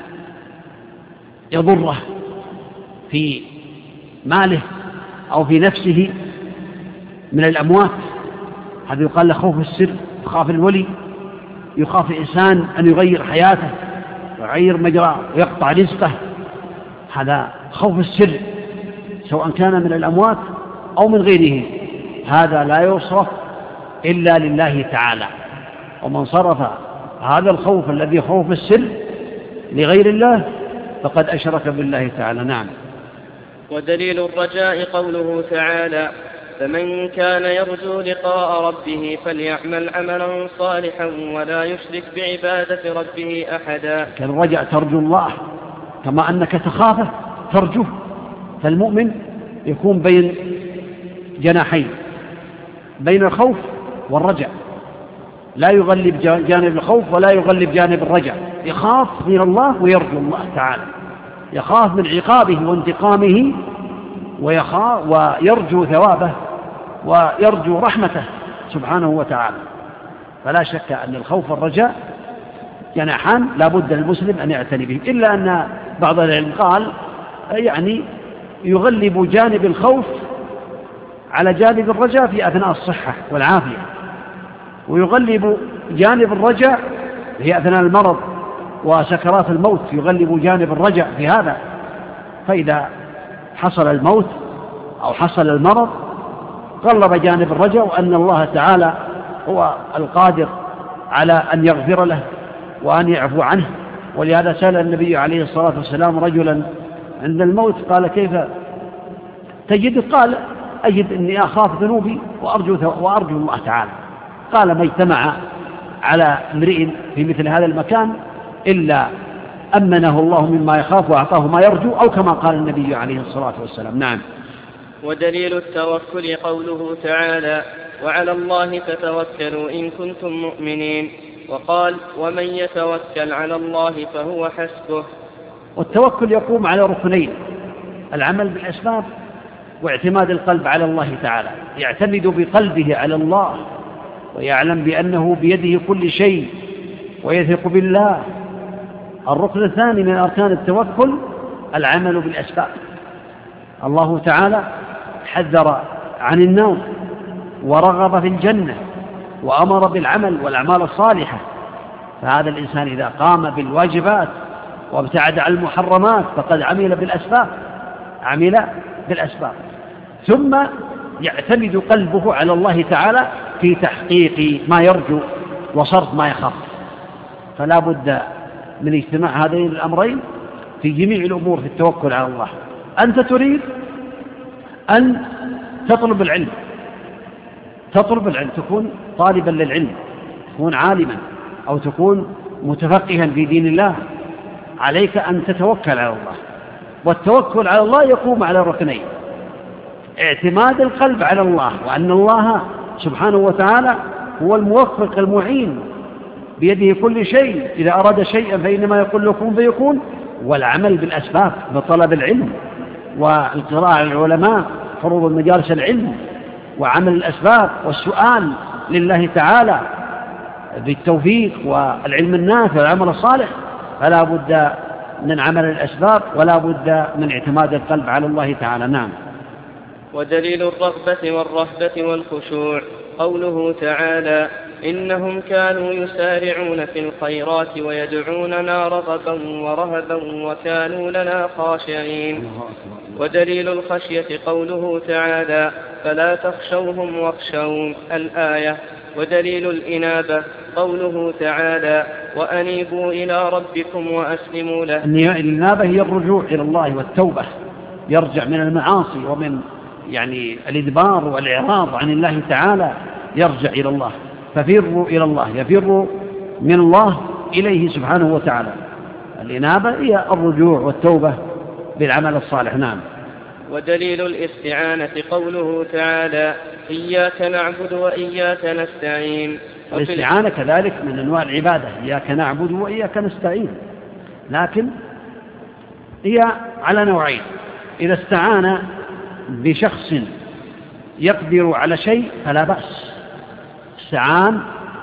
يضره في ماله أو في نفسه من الأموات، هذا يقال له خوف السر. يخاف الولي، يخاف الإنسان أن يغير حياته ويغير مجراه ويقطع رزقه، هذا خوف السر سواء كان من الأموات أو من غيره، هذا لا يصرف إلا لله تعالى. ومن صرف هذا الخوف الذي خوف السر لغير الله فقد أشرك بالله تعالى. نعم. ودليل الرجاء قوله تعالى فمن كان يرجو لقاء ربه فليعمل عملا صالحا ولا يشرك بعبادة ربه أحدا. كان الرجاء ترجو الله كما أنك تخافه ترجوه، فالمؤمن يكون بين جناحين، بين الخوف والرجاء، لا يغلب جانب الخوف ولا يغلب جانب الرجاء، يخاف من الله ويرجو الله تعالى، يخاف من عقابه وانتقامه ويرجو ثوابه ويرجو رحمته سبحانه وتعالى. فلا شك أن الخوف والرجاء جناحان لا بد للمسلم أن يعتني بهم، إلا أن بعض العلم قال يعني يغلب جانب الخوف على جانب الرجاء في أثناء الصحة والعافية، ويغلب جانب الرجاء في أثناء المرض وسكرات الموت، يغلب جانب الرجاء في هذا. فإذا حصل الموت أو حصل المرض غلب جانب الرجاء، وأن الله تعالى هو القادر على أن يغفر له وأن يعفو عنه. ولهذا سأل النبي عليه الصلاة والسلام رجلا عند الموت قال كيف تجد؟ قال أجد أني أخاف ذنوبي وأرجو الله تعالى. قال ما اجتمع على امرئ في مثل هذا المكان إلا أمنه الله مما يخاف وأعطاه ما يرجو، أو كما قال النبي عليه الصلاة والسلام. نعم. ودليل التوكل قوله تعالى: وعلى الله فتوكلوا إن كنتم مؤمنين. وقال: ومن يتوكل على الله فهو حسبه. والتوكل يقوم على ركنين: العمل بالأسباب واعتماد القلب على الله تعالى. يعتمد بقلبه على الله ويعلم بأنه بيده كل شيء ويثق بالله. الركن الثاني من أركان التوكل العمل بالأسباب. الله تعالى حذر عن النار ورغب في الجنة وأمر بالعمل والأعمال الصالحة، فهذا الإنسان إذا قام بالواجبات وابتعد عن المحرمات فقد عمل بالأسباب. ثم يعتمد قلبه على الله تعالى في تحقيق ما يرجو وصرف ما يخاف. فلا بد من اجتماع هذين الأمرين في جميع الأمور في التوكل على الله. أنت تريد أن تطلب العلم، تكون طالبا للعلم، تكون عالما أو تكون متفقها في دين الله، عليك أن تتوكل على الله. والتوكل على الله يقوم على ركنين: اعتماد القلب على الله وأن الله سبحانه وتعالى هو الموفق المعين بيده كل شيء، إذا أراد شيئا فإنما يقول له كن فيكون. والعمل بالأسباب بطلب العلم والقراءة على العلماء، حروب مجالس العلم وعمل الأسباب والسؤال لله تعالى بالتوفيق والعلم النافع والعمل الصالح. فلا بد من عمل الأسباب ولا بد من اعتماد القلب على الله تعالى. نعم. ودليل الرغبة والرهبة والخشوع قوله تعالى: إنهم كانوا يسارعون في الخيرات ويدعوننا رغبا ورهبا وكانوا لنا خاشعين. ودليل الخشية قوله تعالى: فلا تخشوهم واخشون الآية. ودليل الإنابة قوله تعالى: وأنيبوا إلى ربكم وأسلموا له. الإنابة هي الرجوع إلى الله والتوبة، يرجع من المعاصي ومن الإدبار والإعراض عن الله تعالى، يرجع إلى الله. ففروا إلى الله، يفر من الله إليه سبحانه وتعالى. الإنابة هي الرجوع والتوبة بالعمل الصالح. نعم. ودليل الاستعانة قوله تعالى: إياك نعبد وإياك نستعين. الاستعانة كذلك من أنواع العبادة، إياك نعبد وإياك نستعين، لكن هي على نوعين: إذا استعان بشخص يقدر على شيء فلا بأس، استعان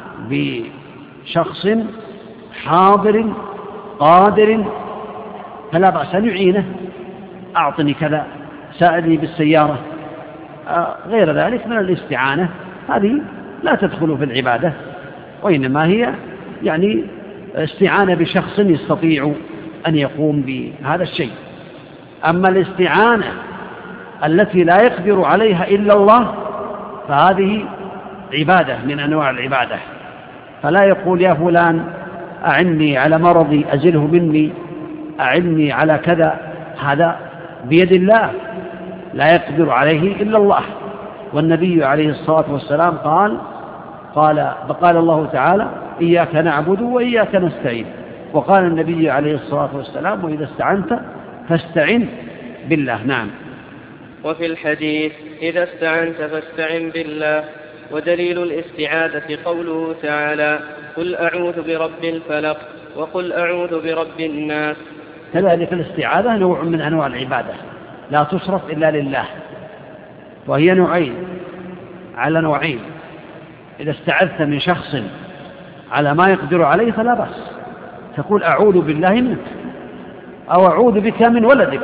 بشخص حاضر قادر فلا بأس أن يعينه، أعطني كذا، ساعدني بالسيارة، غير ذلك من الاستعانة، هذه لا تدخل في العبادة، وإنما هي استعانة بشخص يستطيع أن يقوم بهذا الشيء. أما الاستعانة التي لا يقدر عليها إلا الله فهذه عبادة من أنواع العبادة. فلا يقول يا فلان أعني على مرضي أزله مني، أعني على كذا، هذا بيد الله لا يقدر عليه إلا الله. والنبي عليه الصلاة والسلام قال الله تعالى: إياك نعبد وإياك نستعين. وقال النبي عليه الصلاة والسلام: وإذا استعنت فاستعن بالله. نعم. وفي الحديث: إذا استعنت فاستعن بالله. ودليل الاستعاذة قوله تعالى: قل أعوذ برب الفلق وقل أعوذ برب الناس. كذلك الاستعاذة نوع من أنواع العبادة لا تصرف إلا لله، وهي على نوعين: إذا استعذت من شخص على ما يقدر عليه فلا بأس، تقول أعوذ بالله منك، أو أعوذ بك من ولدك،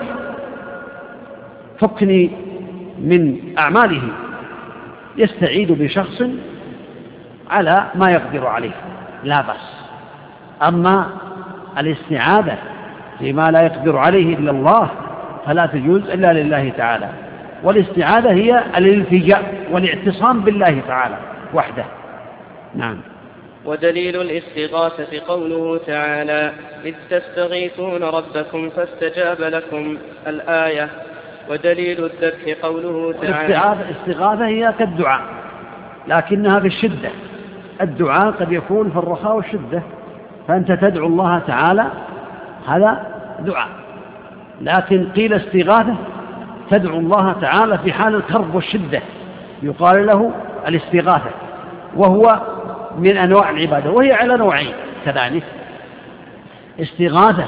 فكني من أعماله. يستعيذ بشخص على ما يقدر عليه لا بأس. أما الاستعاذة فيما لا يقدر عليه إلا الله فلا تجوز إلا لله تعالى. والاستعاذة هي الالتجاء والاعتصام بالله تعالى وحده. نعم. ودليل الاستغاثة قوله تعالى: إذ تستغيثون ربكم فاستجاب لكم الآية. ودليل الذبح قوله تعالى. الاستغاثة هي كالدعاء لكنها بالشدة. الدعاء قد يكون في الرخاء والشدة، فأنت تدعو الله تعالى، هذا دعاء. لكن قيل استغاثة تدعو الله تعالى في حال الكرب والشدة، يقال له الاستغاثة، وهو من أنواع العبادة، وهي على نوعين كذلك: استغاثة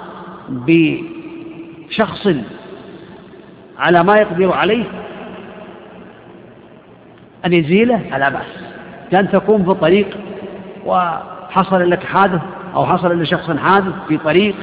بشخص على ما يقدر عليه أن يزيله فلا بأس، كان تكون في طريق وحصل لك حادث أو حصل لشخص حادث في طريق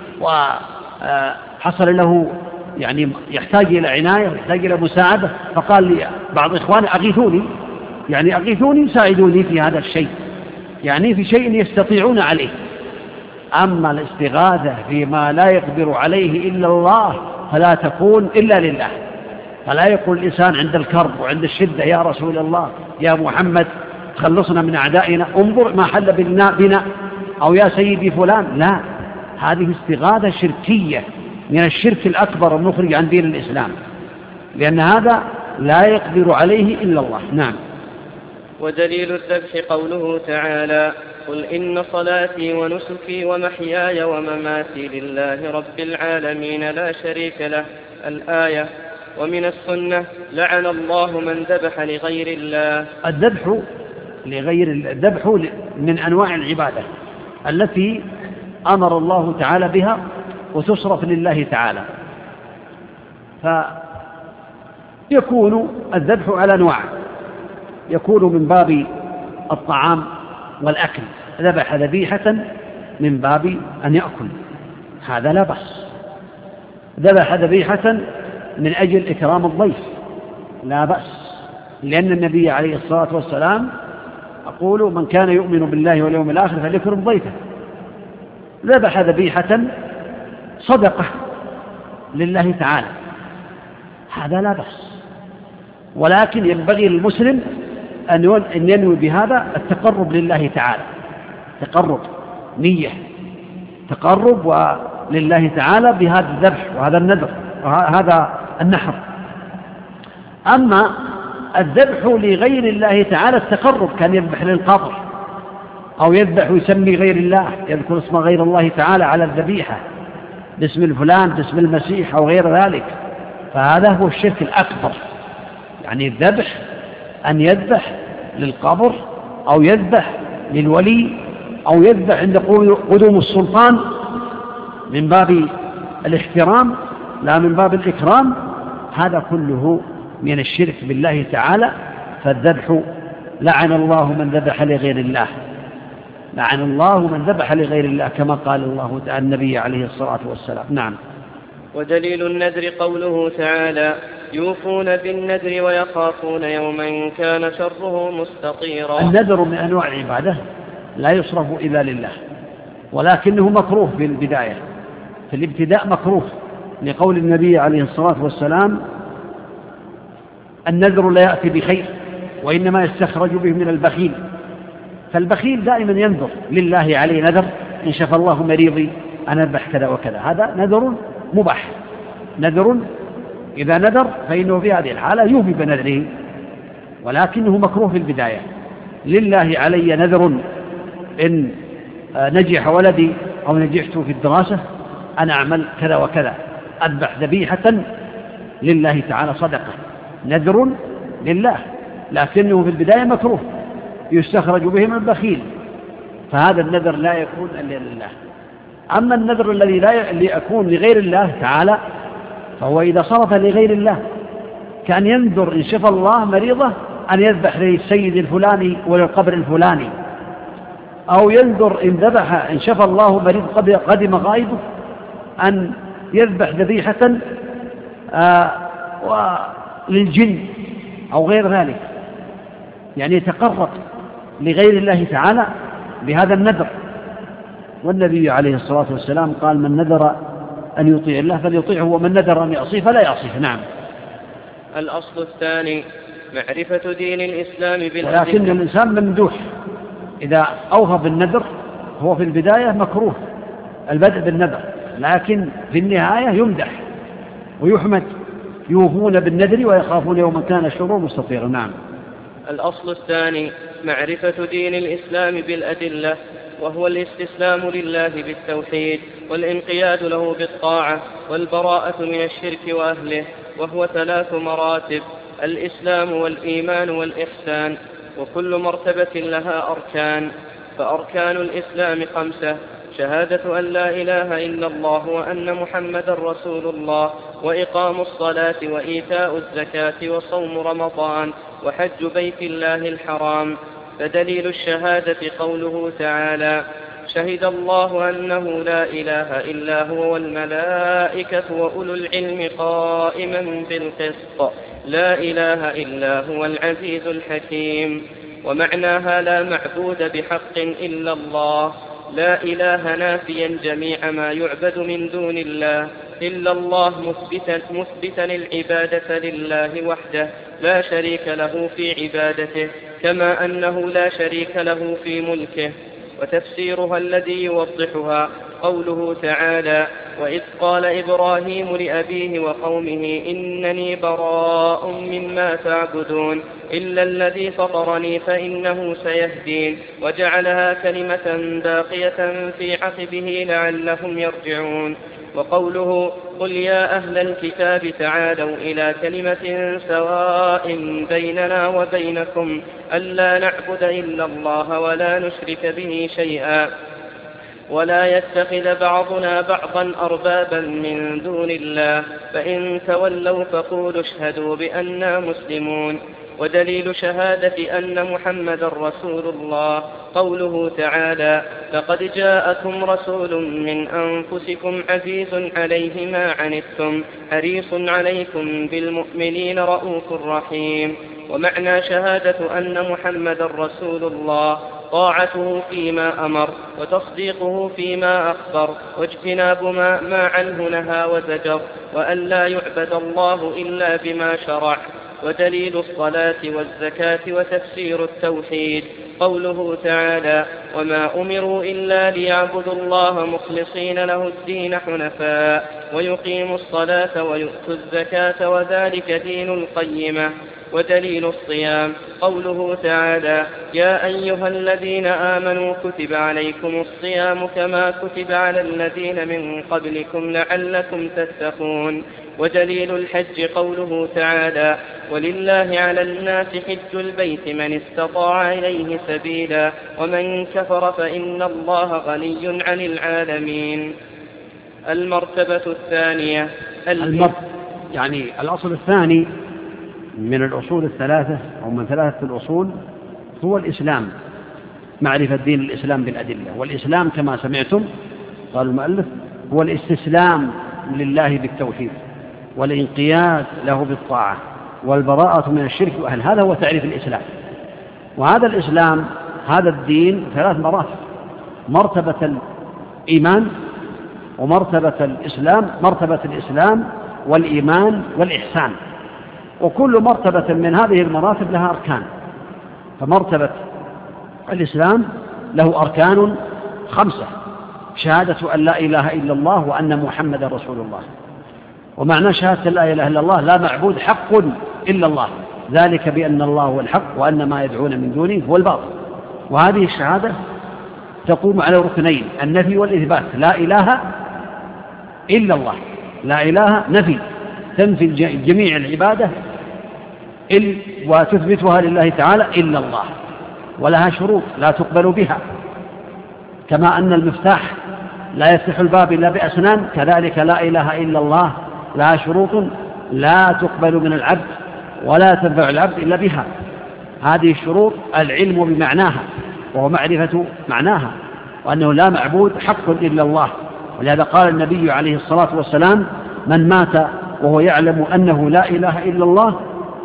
وحصل له يعني يحتاج إلى عناية ويحتاج إلى مساعدة، فقال لي بعض إخواني أغيثوني ساعدوني في هذا الشيء، يعني في شيء يستطيعون عليه. أما الاستغاثة فيما لا يقدر عليه إلا الله فلا تكون إلا لله. فلا يقول الإنسان عند الكرب وعند الشدة: يا رسول الله، يا محمد، تخلصنا من أعدائنا، انظر ما حل بنا، أو يا سيدي فلان. لا، هذه استغاثة شركية من الشرك الأكبر المخرج عن دين الإسلام، لأن هذا لا يقدر عليه إلا الله. نعم. ودليل الذبح قوله تعالى: قل إن صلاتي ونسكي ومحياي ومماتي لله رب العالمين لا شريك له، الآية. ومن السنة: لعن الله من ذبح لغير الله. الذبح من أنواع العبادة التي أمر الله تعالى بها وتصرف لله تعالى، فيكون الذبح على أنواع: يكون من باب الطعام والأكل، ذبح ذبيحة من باب أن يأكل، هذا لا بأس. ذبح ذبيحة من أجل إكرام الضيف، لا بأس، لأن النبي عليه الصلاة والسلام يقول: من كان يؤمن بالله واليوم الآخر فليكرم ضيفه. ذبح ذبيحة صدقة لله تعالى، هذا لا بأس، ولكن ينبغي للمسلم أن ينوي بهذا التقرب لله تعالى، تقرب نية، تقرب لله تعالى بهذا الذبح وهذا النذر وهذا النحر. أما الذبح لغير الله تعالى التقرب، كان يذبح للقبر أو يذبح ويسمي غير الله، يذكر اسم غير الله تعالى على الذبيحة باسم الفلان، باسم المسيح أو غير ذلك، فهذا هو الشرك الأكبر. يعني الذبح أن يذبح للقبر أو يذبح للولي أو يذبح عند قدوم السلطان من باب الاحترام لا من باب الإكرام، هذا كله من الشرك بالله تعالى. فالذبح لعن الله من ذبح لغير الله، لعن الله من ذبح لغير الله، كما قال الله تعالى النبي عليه الصلاة والسلام. نعم. ودليل النذر قوله تعالى: يوفون بالنذر ويخافون يوما كان شره مستطيرا. النذر من أنواع العبادة لا يصرف إلا لله، ولكنه مكروه في البداية، في الابتداء مكروه، لقول النبي عليه الصلاة والسلام: النذر لا يأتي بخير وإنما يستخرج به من البخيل. فالبخيل دائما ينذر لله عليه نذر: إن شفى الله مريضي أن أذبح كذا وكذا، هذا نذر مباح. نذر إذا نذر فإنه في هذه الحالة يوفي بنذره، ولكنه مكروه في البداية. لله علي نذر إن نجح ولدي أو نجحت في الدراسة أن أعمل كذا وكذا، أذبح ذبيحة لله تعالى صدقة، نذر لله، لكنه في البداية مكروه يستخرج به من البخيل، فهذا النذر لا يكون إلا لله. أما النذر الذي لا يكون لغير الله تعالى فهو إذا صرف لغير الله، كان ينذر إن شفى الله مريضة أن يذبح للسيد الفلاني وللقبر الفلاني، أو ينذر إن ذبح إن شفى الله مريض قدم غائبه أن يذبح ذبيحة للجن أو غير ذلك، يعني يتقرب لغير الله تعالى بهذا النذر. والنبي عليه الصلاة والسلام قال: من نذر أن يطيع الله فليطيعه، ومن نذر أن يعصيه فلا يعصيه. نعم. الأصل الثاني: معرفة دين الإسلام بالأدلة. ولكن الإنسان ممدوح إذا أوفى بالنذر، هو في البداية مكروه البدء بالنذر، لكن في النهاية يمدح ويحمد يوفون بالنذر ويخافون يوما كان شره مستطيرا. نعم. الأصل الثاني معرفة دين الإسلام بالأدلة، وهو الاستسلام لله بالتوحيد والانقياد له بالطاعة والبراءة من الشرك وأهله، وهو 3 مراتب: الإسلام والإيمان والإحسان، وكل مرتبة لها أركان. فأركان الإسلام 5: شهادة أن لا إله إلا الله وأن محمدا رسول الله، وإقام الصلاة وإيتاء الزكاة وصوم رمضان وحج بيت الله الحرام. فدليل الشهادة قوله تعالى: شهد الله أنه لا إله إلا هو والملائكة وأولو العلم قائما بالقسط، لا إله إلا هو العزيز الحكيم. ومعناها لا معبود بحق إلا الله، لا إله نافيا جميع ما يعبد من دون الله، إلا الله مثبتا العبادة لله وحده لا شريك له في عبادته، كما أنه لا شريك له في ملكه. وتفسيرها الذي يوضحها قوله تعالى: وإذ قال إبراهيم لأبيه وقومه إنني براء مما تعبدون إلا الذي فطرني فإنه سيهدين، وجعلها كلمة باقية في عقبه لعلهم يرجعون. وقوله: قل يا أهل الكتاب تعالوا إلى كلمة سواء بيننا وبينكم ألا نعبد إلا الله ولا نشرك به شيئا ولا يتخذ بعضنا بعضا أربابا من دون الله، فإن تولوا فقولوا اشهدوا بأننا مسلمون. ودليل شهادة أن محمدا رسول الله قوله تعالى: لقد جاءكم رسول من أنفسكم عزيز عليه ما عنتم حريص عليكم بالمؤمنين رؤوف رحيم. ومعنى شهادة أن محمدا رسول الله طاعته فيما أمر وتصديقه فيما أخبر واجتناب ما عنه نهى وزجر، وأن لا يعبد الله إلا بما شرع. ودليل الصلاة والزكاة وتفسير التوحيد قوله تعالى: وما أمروا إلا ليعبدوا الله مخلصين له الدين حنفاء ويقيموا الصلاة ويؤتوا الزكاة وذلك دين القيمة. ودليل الصيام قوله تعالى: يا أيها الذين آمنوا كتب عليكم الصيام كما كتب على الذين من قبلكم لعلكم تتقون. ودليل الحج قوله تعالى: ولله على الناس حج البيت من استطاع إليه سبيلا ومن كفر فإن الله غني عن العالمين. المرتبة الثانية يعني الأصل الثاني من الأصول 3 أو من 3 الأصول هو الإسلام، معرفة دين الإسلام بالأدلة. والإسلام كما سمعتم قال المؤلف هو الاستسلام لله بالتوحيد والانقياد له بالطاعة والبراءة من الشرك وأهل. هذا هو تعريف الإسلام. وهذا الإسلام هذا الدين 3 مراتب: مرتبة الإيمان ومرتبة الإسلام، مرتبة الإسلام والإيمان والإحسان. وكل مرتبة من هذه المراتب لها أركان. فمرتبة الإسلام له أركان 5: شهادة أن لا إله إلا الله وأن محمدا رسول الله. ومعنى شهادة لا إله إلا الله لا معبود حق إلا الله، ذلك بأن الله هو الحق وأن ما يدعون من دونه هو الباطل. وهذه الشهادة تقوم على ركنين: النفي والإثبات. لا إله إلا الله، لا إله نفي، تنفي جميع العبادة وتثبتها لله تعالى إلا الله، ولها شروط لا تقبل بها، كما أن المفتاح لا يفتح الباب إلا بأسنان، كذلك لا إله إلا الله لها شروط لا تقبل من العبد ولا تنفع العبد إلا بها. هذه الشروط: العلم بمعناها وهو معرفة معناها، وأنه لا معبود حق إلا الله. ولهذا قال النبي عليه الصلاة والسلام: من مات وهو يعلم أنه لا إله إلا الله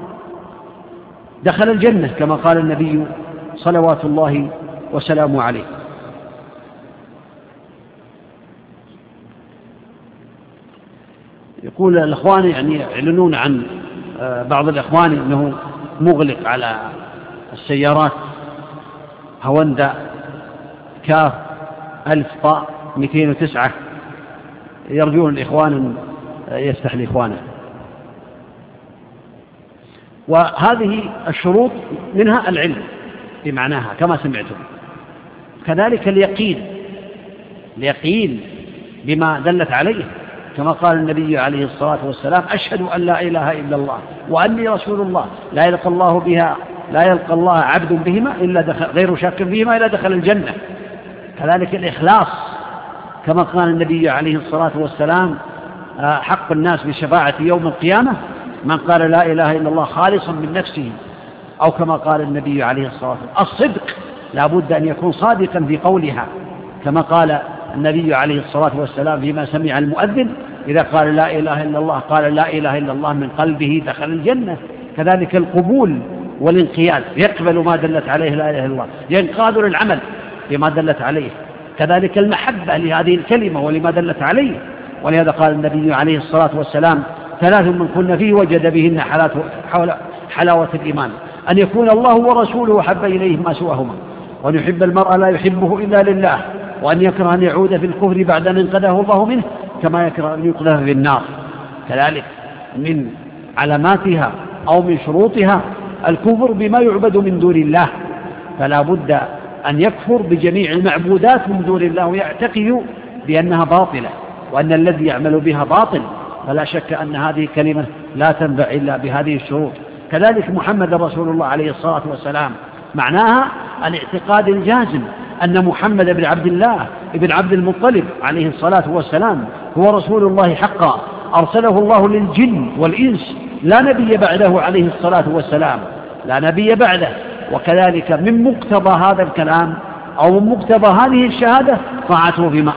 دخل الجنة، كما قال النبي صلوات الله وسلامه عليه. يقول الإخوان يعني يعلنون عن بعض الإخوان أنه مغلق على السيارات هوندا كاف 1000 طاء 209. يرجون الإخوان أن يفتح لإخوانه. وهذه الشروط منها العلم بمعناها كما سمعتم، كذلك اليقين بما دلت عليه، كما قال النبي عليه الصلاة والسلام: أشهد أن لا إله إلا الله وأني رسول الله، لا يلقى الله عبد بهما إلا غير شاك فيهما إلا دخل الجنة. كذلك الإخلاص، كما قال النبي عليه الصلاة والسلام: حق الناس بشفاعة يوم القيامة من قال لا إله إلا الله خالصا من نفسه، أو كما قال النبي عليه الصلاة والسلام: الصدق، لا بد أن يكون صادقا في قولها، كما قال النبي عليه الصلاة والسلام فيما سمع المؤذن: إذا قال لا إله إلا الله قال لا إله إلا الله من قلبه دخل الجنة. كذلك القبول والانقياد، يقبل ما دلت عليه لا إله إلا الله، ينقاد للعمل بما دلت عليه. كذلك المحبة لهذه الكلمة ولما دلت عليه، ولهذا قال النبي عليه الصلاة والسلام: 3 من كن فيه وجد بهن حلاوة الإيمان: أن يكون الله ورسوله أحب إليه ما سواهما، وأن يحب المرء لا يحبه إلا لله، وأن يكره أن يعود في الكفر بعد أن انقذه الله منه كما يكره أن يقذف في النار. كذلك من علاماتها أو من شروطها الكفر بما يعبد من دون الله، فلا بد أن يكفر بجميع المعبودات من دون الله ويعتقد بأنها باطلة وأن الذي يعمل بها باطل، فلا شك أن هذه كلمة لا تنفع إلا بهذه الشروط. كذلك محمد رسول الله عليه الصلاة والسلام، معناها الاعتقاد الجازم أن محمد بن عبد الله بن عبد المطلب عليه الصلاة والسلام هو رسول الله حقا، أرسله الله للجن والإنس، لا نبي بعده عليه الصلاة والسلام، لا نبي بعده. وكذلك من مقتضى هذا الكلام أو من مقتضى هذه الشهادة طاعته فيما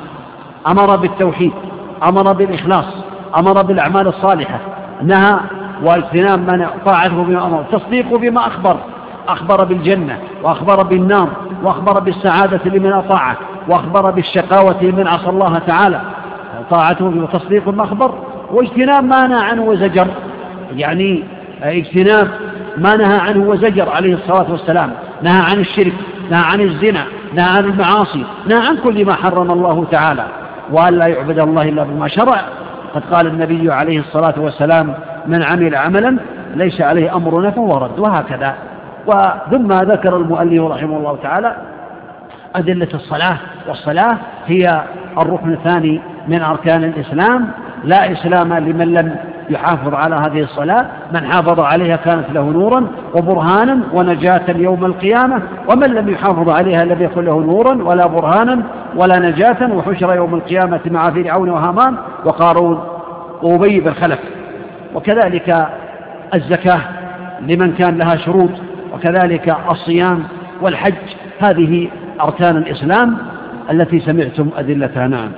أمر بالتوحيد، أمر بالإخلاص، أمر بالأعمال الصالحة، نهى واجتناب ما طاعته فيما أمر، تصديقه بما أخبر بالجنة وأخبر بالنار وأخبر بالسعادة لمن أطاعه وأخبر بالشقاوة لمن عصى الله تعالى، طاعته وتصديق ما أخبر، واجتناب ما نهى عنه وزجر، يعني اجتناب ما نهى عنه وزجر عليه الصلاة والسلام، نهى عن الشرك، نهى عن الزنا، نهى عن المعاصي، نهى عن كل ما حرم الله تعالى، وأن لا يعبد الله إلا بما شرع. قد قال النبي عليه الصلاة والسلام: من عمل عملا ليس عليه أمرنا فهو رد، وهكذا. وثم ذكر المؤلف رحمه الله تعالى أدلة الصلاة، والصلاة هي الركن الثاني من أركان الإسلام، لا إسلام لمن لم يحافظ على هذه الصلاة، من حافظ عليها كانت له نورا وبرهانا ونجاة يوم القيامة، ومن لم يحافظ عليها لم يكن له نورا ولا برهانا ولا نجاة، وحشر يوم القيامة مع فرعون وهامان وقارون وأبي بن خلف. وكذلك الزكاة لمن كان لها شروط، وكذلك الصيام والحج، هذه أركان الإسلام التي سمعتم أدلتها. نعم.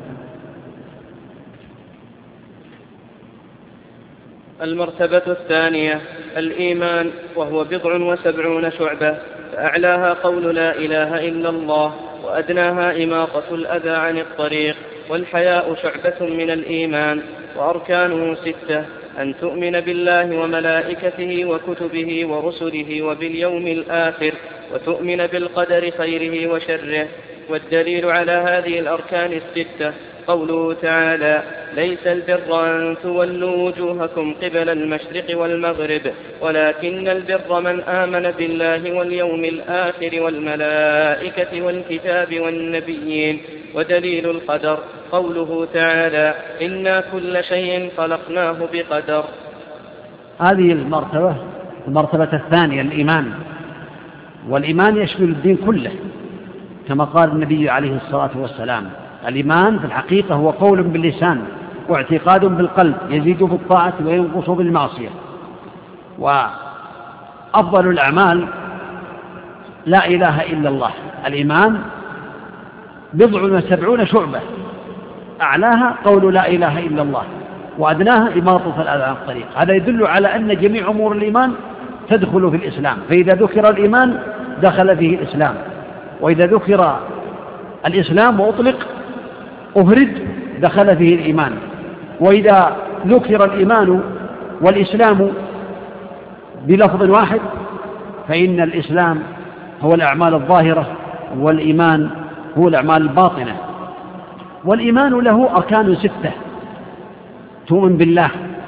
المرتبة الثانية الإيمان، وهو 70 شعبة، فأعلاها قول لا إله إلا الله، وأدناها إماطة الأذى عن الطريق، والحياء شعبة من الإيمان، وأركانه 6: أن تؤمن بالله وملائكته وكتبه ورسله وباليوم الآخر، وتؤمن بالقدر خيره وشره. والدليل على هذه الأركان 6 قوله تعالى: ليس البر أن تولوا وجوهكم قبل المشرق والمغرب، ولكن البر من آمن بالله واليوم الآخر والملائكة والكتاب والنبيين. ودليل القدر قوله تعالى: إنا كل شيء خلقناه بقدر. هذه المرتبة الثانية الإيمان، والإيمان يشمل الدين كله، كما قال النبي عليه الصلاة والسلام: الإيمان في الحقيقة هو قول باللسان واعتقاد بالقلب، يزيد بالطاعة وينقص بالمعصية. وأفضل الأعمال لا إله إلا الله. الإيمان 70 شعبة، أعلاها قول لا إله إلا الله، وأدناها إماطة الأذى عن الطريق. هذا يدل على أن جميع أمور الإيمان تدخل في الإسلام، فإذا ذكر الإيمان دخل فيه الإسلام، وإذا ذكر الإسلام وأطلق أفرد دخل فيه الإيمان، وإذا ذكر الإيمان والإسلام بلفظ واحد فإن الإسلام هو الأعمال الظاهرة، والإيمان هو الأعمال الباطنة. والإيمان له أركان 6: تؤمن بالله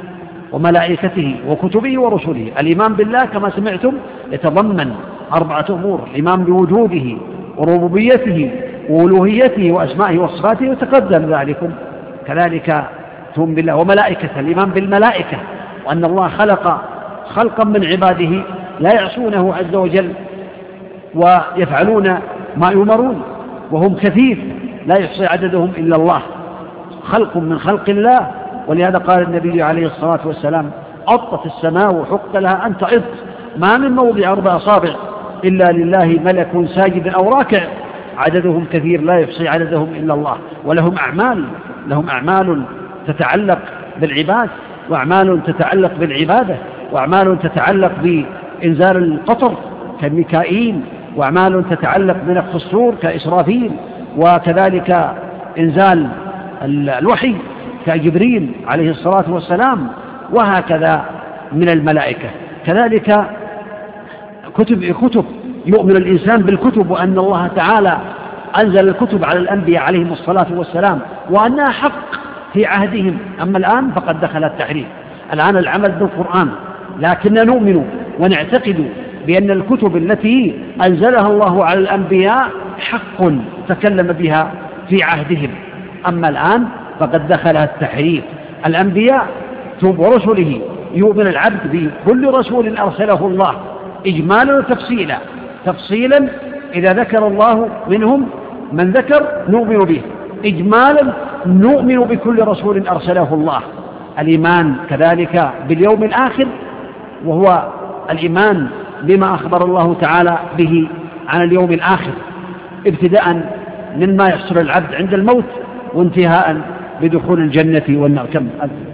وملائكته وكتبه ورسله. الإيمان بالله كما سمعتم يتضمن 4 أمور: الإيمان بوجوده وربوبيته وألوهيته وأسمائه وصفاته، وتقدم ذلكم. كذلك تؤمن بالله وملائكته، الإيمان بالملائكة، وأن الله خلق خلقا من عباده لا يعصونه عز وجل ويفعلون ما يؤمرون، وهم كثير لا يحصي عددهم إلا الله، خلق من خلق الله. ولهذا قال النبي عليه الصلاة والسلام: أطت السماء وحق لها أن تعط، ما من موضع 4 أصابع إلا لله ملك ساجد أو راكع، عددهم كثير لا يحصي عددهم إلا الله. ولهم أعمال تتعلق بالعباد، وأعمال تتعلق بالعبادة، وأعمال تتعلق بإنزال القطر كميكائيل، وأعمال تتعلق بنفخ الصور كإسرافيل، وكذلك إنزال الوحي كجبريل عليه الصلاة والسلام، وهكذا من الملائكة. كذلك كتب يؤمن الإنسان بالكتب، وأن الله تعالى أنزل الكتب على الأنبياء عليهم الصلاة والسلام، وأنها حق في عهدهم. أما الآن فقد دخل التحريف، الآن العمل بالقرآن، لكننا نؤمن ونعتقد بأن الكتب التي أنزلها الله على الأنبياء حق تكلم بها في عهدهم. أما الآن فقد دخلها التحريف. الأنبياء ورسله يؤمن العبد بكل رسول أرسله الله إجمالا وتفصيلا. تفصيلا إذا ذكر الله منهم من ذكر نؤمن به، إجمالا نؤمن بكل رسول أرسله الله. الإيمان كذلك باليوم الآخر، وهو الإيمان بما أخبر الله تعالى به عن اليوم الآخر، ابتداء مما يحصل العبد عند الموت، وانتهاء بدخول الجنة والنار. كم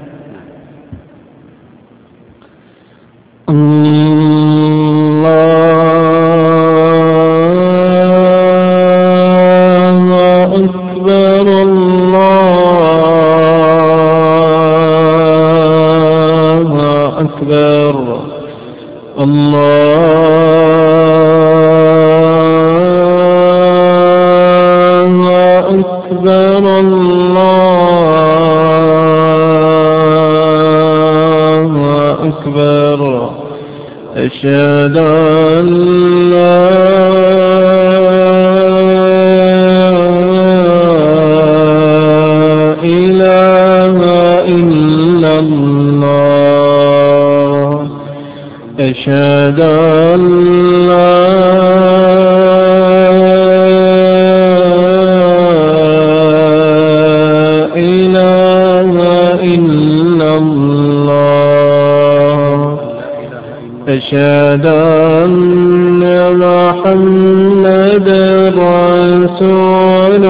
أشهد أن لا إله إلا الله، أشهد أن لا إله إلا الله، أشهد أن محمدا رسول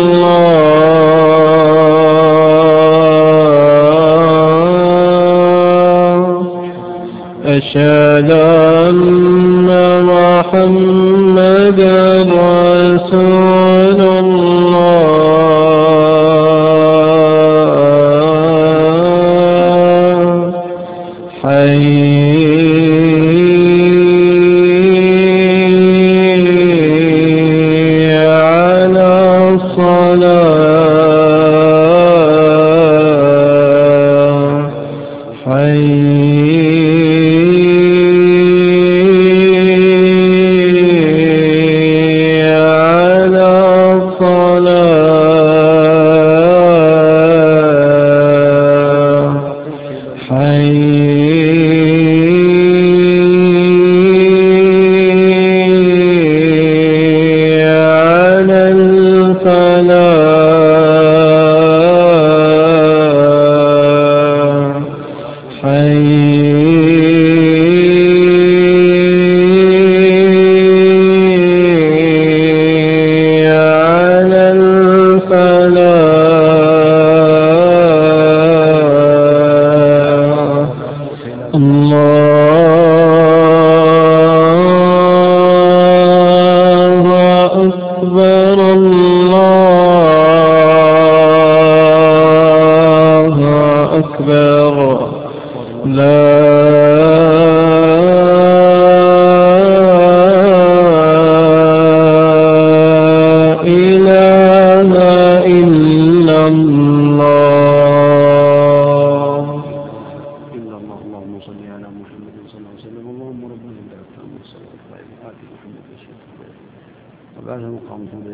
الله، أشهد أن محمدا رسول الله.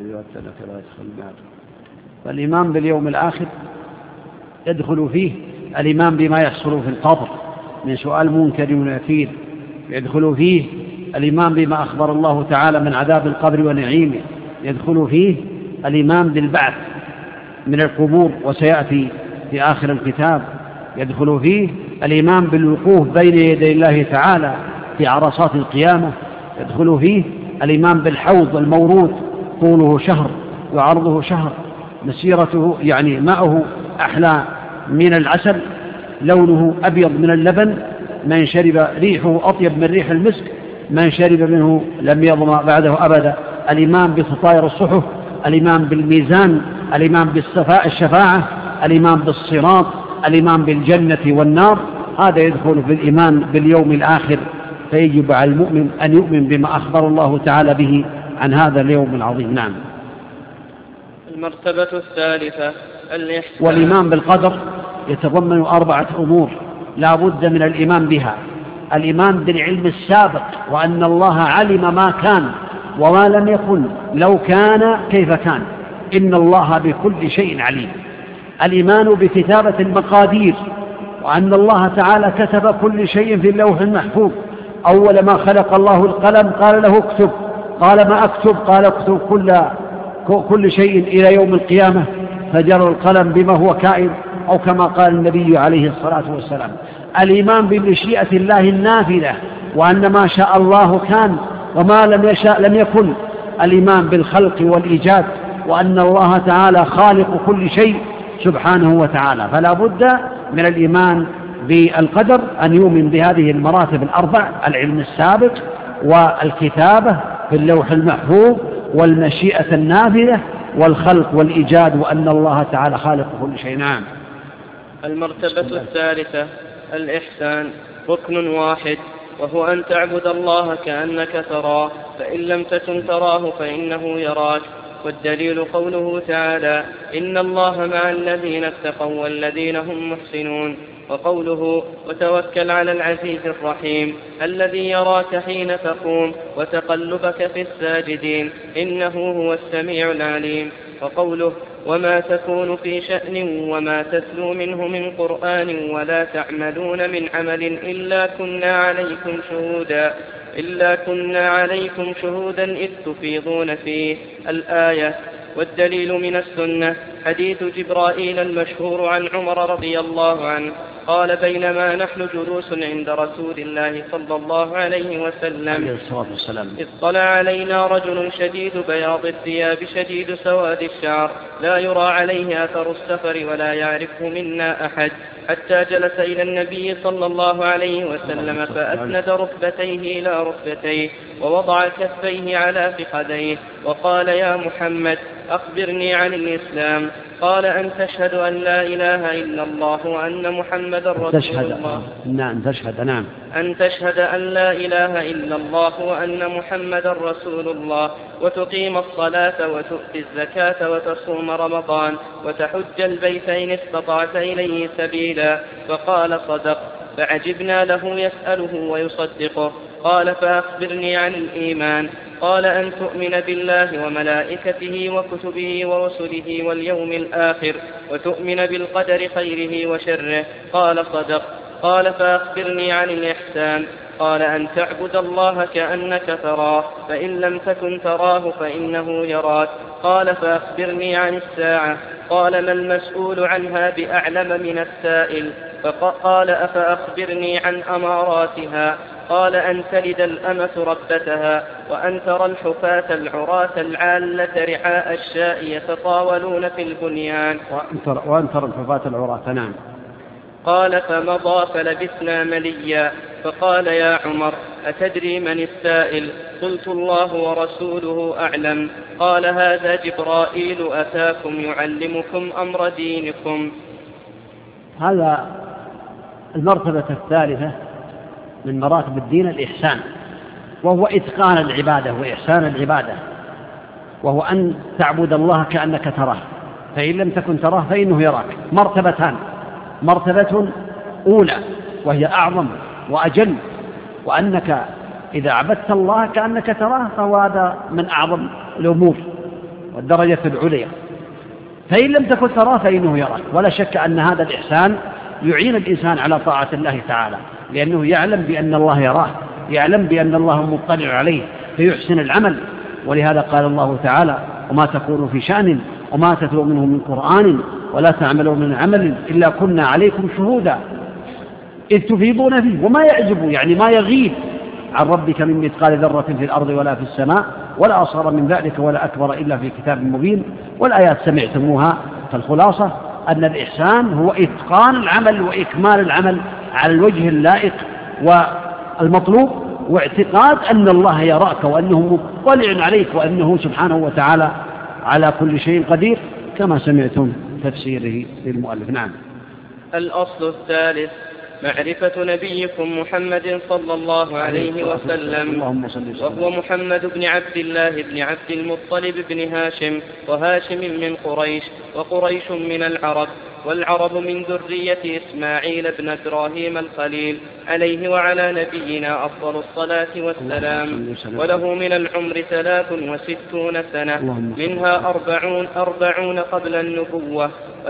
فالإيمان باليوم الآخر يدخل فيه الإيمان بما يحصل في القبر من سؤال منكر ونكير، يدخل فيه الإيمان بما أخبر الله تعالى من عذاب القبر ونعيمه، يدخل فيه الإيمان بالبعث من القبور وسيأتي في آخر الكتاب، يدخل فيه الإيمان بالوقوف بين يدي الله تعالى في عرصات القيامة، يدخل فيه الإيمان بالحوض المورود طوله شهر وعرضه شهر، مسيرته يعني ماءه أحلى من العسل، لونه أبيض من اللبن، من شرب ريحه أطيب من ريح المسك، من شرب منه لم يظمأ بعده أبدا، الإيمان بتطاير الصحف، الإيمان بالميزان، الإيمان بالشفاعة، الإيمان بالصراط، الإيمان بالجنة والنار، هذا يدخل في الإيمان باليوم الآخر. فيجب على المؤمن أن يؤمن بما أخبر الله تعالى به عن هذا اليوم العظيم. نعم. المرتبة الثالثة الإحسان. والإيمان بالقدر يتضمن 4 أمور لا بد من الإيمان بها: الإيمان بالعلم السابق، وأن الله علم ما كان وما لم يكن، لو كان كيف كان، إن الله بكل شيء عليم. الإيمان بكتابة المقادير، وأن الله تعالى كتب كل شيء في اللوح المحفوظ، أول ما خلق الله القلم قال له اكتب، قال ما أكتب، قال اكتب كل شيء إلى يوم القيامة، فجر القلم بما هو كائن، أو كما قال النبي عليه الصلاة والسلام. الإيمان بمشيئة الله النافذة، وأن ما شاء الله كان وما لم يشاء لم يكن. الإيمان بالخلق والإيجاد، وأن الله تعالى خالق كل شيء سبحانه وتعالى. فلا بد من الإيمان بالقدر، أن يؤمن بهذه المراتب 4: العلم السابق، والكتابة في اللوح المحفوظ، والمشيئة النافذة، والخلق والإيجاد، وأن الله تعالى خالق كل شيء. نعم. المرتبة الثالثة الإحسان، ركن واحد، وهو أن تعبد الله كأنك تراه، فإن لم تكن تراه فإنه يراك. والدليل قوله تعالى: إن الله مع الذين اتقوا والذين هم محسنون. وقوله: وتوكل على العزيز الرحيم الذي يراك حين تقوم وتقلبك في الساجدين إنه هو السميع العليم. وقوله: وما تكون في شأن وما تتلو منه من قرآن ولا تعملون من عمل إلا كنا عليكم شهودا إذ تفيضون فيه. الآية. والدليل من السنة حديث جبرائيل المشهور عن عمر رضي الله عنه قال: بينما نحن جلوس عند رسول الله صلى الله عليه وسلم إذ طلع علينا رجل شديد بياض الثياب شديد سواد الشعر لا يرى عليه أثر السفر ولا يعرفه منا أحد، حتى جلس إلى النبي صلى الله عليه وسلم فأسند ركبتيه إلى ركبتيه ووضع كفيه على فخذيه وقال: يا محمد أخبرني عن الإسلام. قال: أن تشهد أن لا إله إلا الله وأن محمد رسول الله. أن تشهد أن لا إله إلا الله وأن محمد رسول الله، وتقيم الصلاة وتؤتي الزكاة وتصوم رمضان وتحج البيت إن استطعت إليه سبيلا. فقال: صدق. فعجبنا له يسأله ويصدقه. قال: فأخبرني عن الإيمان. قال: أن تؤمن بالله وملائكته وكتبه ورسله واليوم الآخر، وتؤمن بالقدر خيره وشره. قال: صدق. قال: فأخبرني عن الإحسان. قال: أن تعبد الله كأنك تراه، فإن لم تكن تراه فإنه يراك. قال: فأخبرني عن الساعة. قال: ما المسؤول عنها بأعلم من السائل. فقال: أفأخبرني عن أماراتها. قال: أن تلد الأمة ربتها، وأن ترى الحفاة العراة العالة رعاء الشاء يتطاولون في البنيان. وأن ترى الحفاة العراة. نعم. قال: فمضى فلبثنا مليا. فقال: يا عمر أتدري من السائل؟ قلت: الله ورسوله أعلم. قال: هذا جبرائيل أتاكم يعلمكم أمر دينكم. هذا المرتبة الثالثة من مراتب الدين الإحسان، وهو إتقان العبادة وإحسان العبادة، وهو أن تعبد الله كأنك تراه، فإن لم تكن تراه فإنه يراك. مرتبتان: مرتبة أولى وهي أعظم وأجل، وأنك إذا عبدت الله كأنك تراه، فهو هذا من أعظم الأمور. والدرجة العليا. فإن لم تكن تراه فإنه يراك. ولا شك أن هذا الإحسان يعين الإنسان على طاعة الله تعالى، لأنه يعلم بأن الله يراه، يعلم بأن الله مطلع عليه فيحسن العمل. ولهذا قال الله تعالى: وما تكونوا في شأن وما تتلو منه من قرآن ولا تعملوا من عمل إلا كنا عليكم شهودا إذ تفيضون فيه. وما يعجب يعني ما يغيب عن ربك من مثقال ذرة في الأرض ولا في السماء ولا أصغر من ذلك ولا أكبر إلا في كتاب مبين. والآيات سمعتموها. فالخلاصة أن الإحسان هو إتقان العمل وإكمال العمل على الوجه اللائق والمطلوب، واعتقاد أن الله يراك وأنه مطلع عليك وأنه سبحانه وتعالى على كل شيء قدير، كما سمعتم تفسيره للمؤلف. نعم. الأصل الثالث: معرفة نبيكم محمد صلى الله عليه وسلم، وهو محمد بن عبد الله بن عبد المطلب بن هاشم، وهاشم من قريش، وقريش من العرب، والعرب من ذرية إسماعيل بن إبراهيم الخليل عليه وعلى نبينا أفضل الصلاة والسلام. وله من العمر 63 سنة، منها 40 قبل النبوة،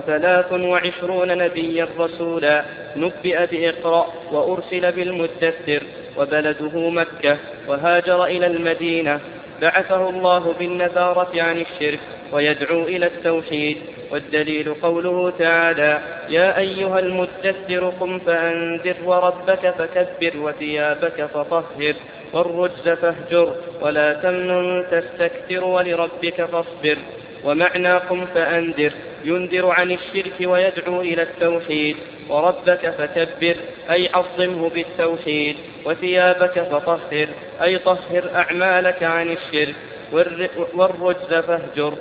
و23 نبيا رسولا، نبئ بإقرأ وأرسل بالمدثر، وبلده مكة، وهاجر إلى المدينة. بعثه الله بالنذارة عن الشرك ويدعو إلى التوحيد. والدليل قوله تعالى: يا أيها المدثر قم فأنذر وربك فكبر وثيابك فطهر والرجز فاهجر ولا تمنن تستكثر ولربك فاصبر. ومعنى قم فأنذر ينذر عن الشرك ويدعو إلى التوحيد، وربك فكبر أي عظمه بالتوحيد، وثيابك فطهر أي طهر أعمالك عن الشرك، والرجز فاهجر.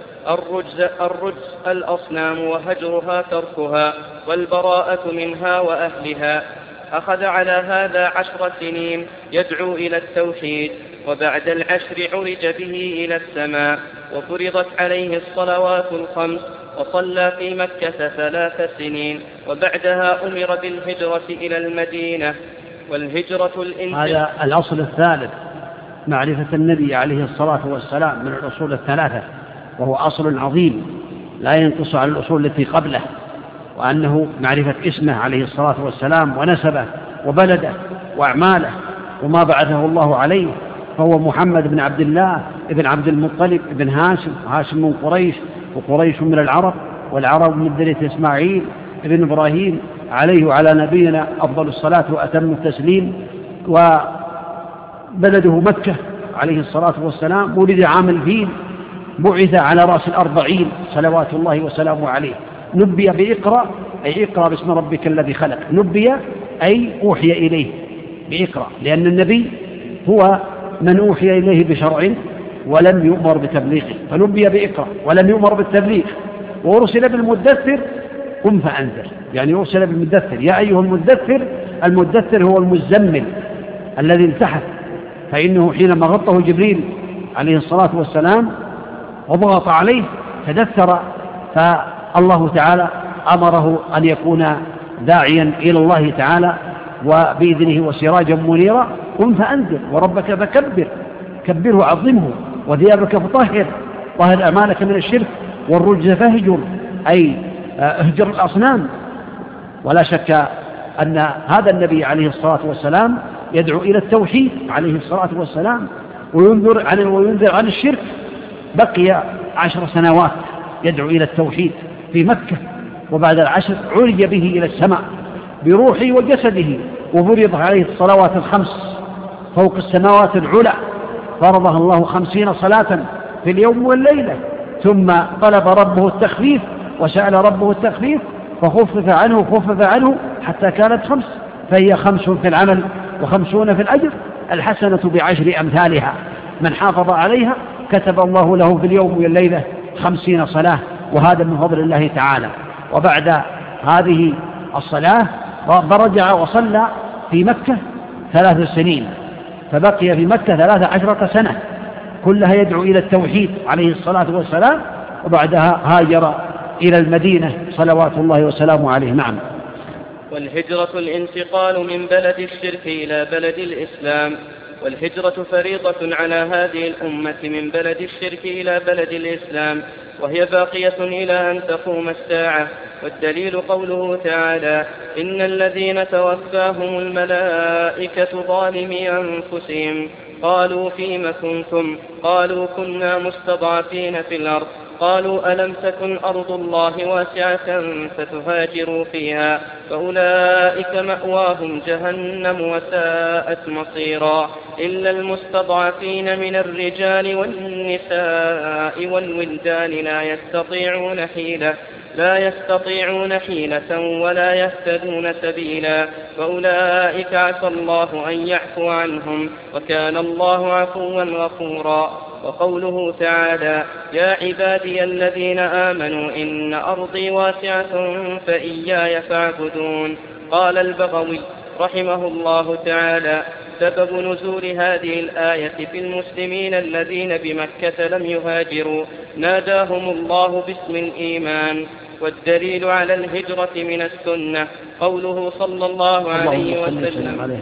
الرجز الأصنام وهجرها تركها والبراءة منها وأهلها. أخذ على هذا 10 سنين يدعو إلى التوحيد، وبعد 10 عرج به إلى السماء، وفرضت عليه الصلوات 5، وصلى في مكة 3 سنين، وبعدها أمر بالهجرة إلى المدينة. والهجرة هذا الأصل الثالث: معرفة النبي عليه الصلاة والسلام من الأصول الثلاثة، وهو أصل عظيم لا ينقص على الأصول التي قبله، وأنه معرفة اسمه عليه الصلاة والسلام ونسبه وبلده وأعماله وما بعثه الله عليه. فهو محمد بن عبد الله ابن عبد المطلب ابن هاشم، وهاشم من قريش، وقريش من العرب، والعرب من ذرية إسماعيل ابن إبراهيم عليه وعلى نبينا أفضل الصلاة وأتم التسليم. وبلده مكة عليه الصلاة والسلام. ولد عام الفيل، بعث على رأس 40 صلوات الله وسلامه عليه. نبي بإقرأ أي اقرأ باسم ربك الذي خلق. نبي أي أوحي إليه بإقرأ، لأن النبي هو من أوحي إليه بشرع ولم يؤمر بتبليغه، فنبي بإقرأ ولم يؤمر بالتبليغ. وأرسل بالمدثر قم فأنذر، يعني أرسل بالمدثر يا أيها المدثر. المدثر هو المزمل الذي التحف، فإنه حينما غطه جبريل عليه الصلاة والسلام وضغط عليه تدثر، فالله تعالى أمره أن يكون داعيا إلى الله تعالى وبإذنه وسراجا منيرا. قم فأنذر وربك فكبر، كبره عظمه، وثيابك فطهر، طهر أعمالك من الشرك، والرجز فاهجر أي اهجر الأصنام. ولا شك أن هذا النبي عليه الصلاة والسلام يدعو إلى التوحيد عليه الصلاة والسلام، وينذر عن الشرك. بقي 10 سنوات يدعو إلى التوحيد في مكة، وبعد 10 عرج به إلى السماء بروحه وجسده، وفرض عليه الصلوات 5 فوق السماوات العلى، فرضها الله 50 صلاة في اليوم والليلة. ثم طلب ربه التخفيف وسأل ربه التخفيف فخفف عنه حتى كانت 5، فهي 5 في العمل و50 في الأجر. الحسنة ب10 أمثالها، من حافظ عليها كتب الله له في اليوم والليلة 50 صلاة، وهذا من فضل الله تعالى. وبعد هذه الصلاة رجع وصلى في مكة 3 سنين، فبقي في مكة 13 سنة كلها يدعو إلى التوحيد عليه الصلاة والسلام، وبعدها هاجر إلى المدينة صلوات الله وسلامه عليه. نعم. والهجرة الانتقال من بلد الشرك إلى بلد الإسلام، والهجرة فريضة على هذه الأمة من بلد الشرك إلى بلد الإسلام، وهي باقية إلى أن تقوم الساعة. والدليل قوله تعالى: إن الذين توفاهم الملائكة ظالمي أنفسهم قالوا فيم كنتم؟ قالوا كنا مستضعفين في الأرض. قالوا ألم تكن أرض الله واسعة فتهاجروا فيها؟ فأولئك مأواهم جهنم وساءت مصيرا، إلا المستضعفين من الرجال والنساء والولدان لا يستطيعون حيلة ولا يهتدون سبيلا، فأولئك عسى الله أن يعفو عنهم، وكان الله عفوا غفورا. وقوله تعالى: يا عبادي الذين آمنوا إن أرضي واسعة فإياي فاعبدون. قال البغوي رحمه الله تعالى: سبب نزول هذه الآية في المسلمين الذين بمكة لم يهاجروا، ناداهم الله باسم الإيمان. والدليل على الهجرة من السنة قوله صلى الله عليه وسلم: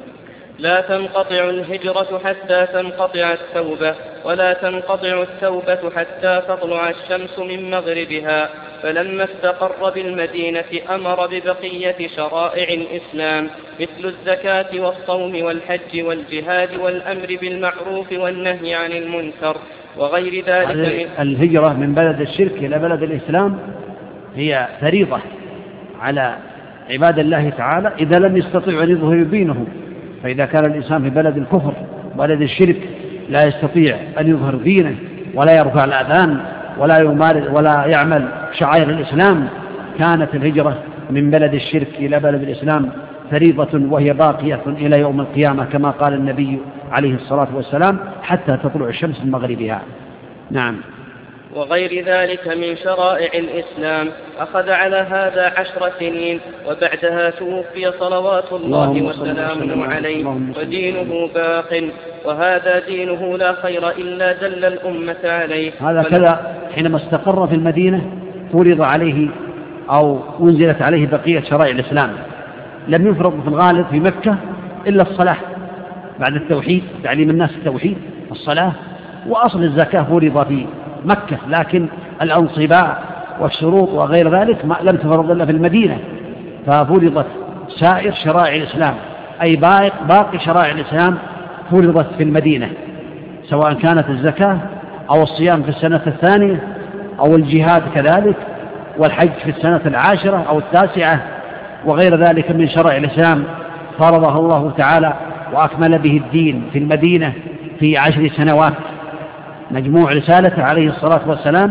لا تنقطع الهجرة حتى تنقطع التوبة، ولا تنقطع التوبة حتى تطلع الشمس من مغربها. فلما استقر بالمدينة أمر ببقية شرائع الإسلام مثل الزكاة والصوم والحج والجهاد والأمر بالمعروف والنهي عن المنكر وغير ذلك. الهجرة من بلد الشرك إلى بلد الإسلام هي فريضة على عباد الله تعالى إذا لم يستطيعوا أن يظهروا دينه. فإذا كان الإنسان في بلد الكفر بلد الشرك لا يستطيع أن يظهر دينه ولا يرفع الأذان ولا يمارس ولا يعمل شعائر الإسلام، كانت الهجرة من بلد الشرك إلى بلد الإسلام فريضة، وهي باقية إلى يوم القيامة كما قال النبي عليه الصلاة والسلام: حتى تطلع الشمس من مغربها. نعم. وغير ذلك من شرائع الإسلام. أخذ على هذا 10 سنين، وبعدها توفي صلوات الله وسلامه عليه، ودينه باق، وهذا دينه لا خير إلا دل الأمة عليه. هذا كذا حينما استقر في المدينة فرض عليه أو أنزلت عليه بقية شرائع الإسلام. لم يفرض في الغالب في مكة إلا الصلاة بعد التوحيد، تعليم الناس التوحيد الصلاة، وأصل الزكاة فرض في مكة، لكن الأنصباء والشروط وغير ذلك لم تفرض إلا في المدينة، ففرضت سائر شرائع الإسلام، أي باقي شرائع الإسلام فرضت في المدينة، سواء كانت الزكاة أو الصيام في السنة الثانية أو الجهاد كذلك، والحج في السنة 10 أو 9 وغير ذلك من شرائع الإسلام فرضها الله تعالى وأكمل به الدين في المدينة في 10 سنوات. مجموع رسالته عليه الصلاة والسلام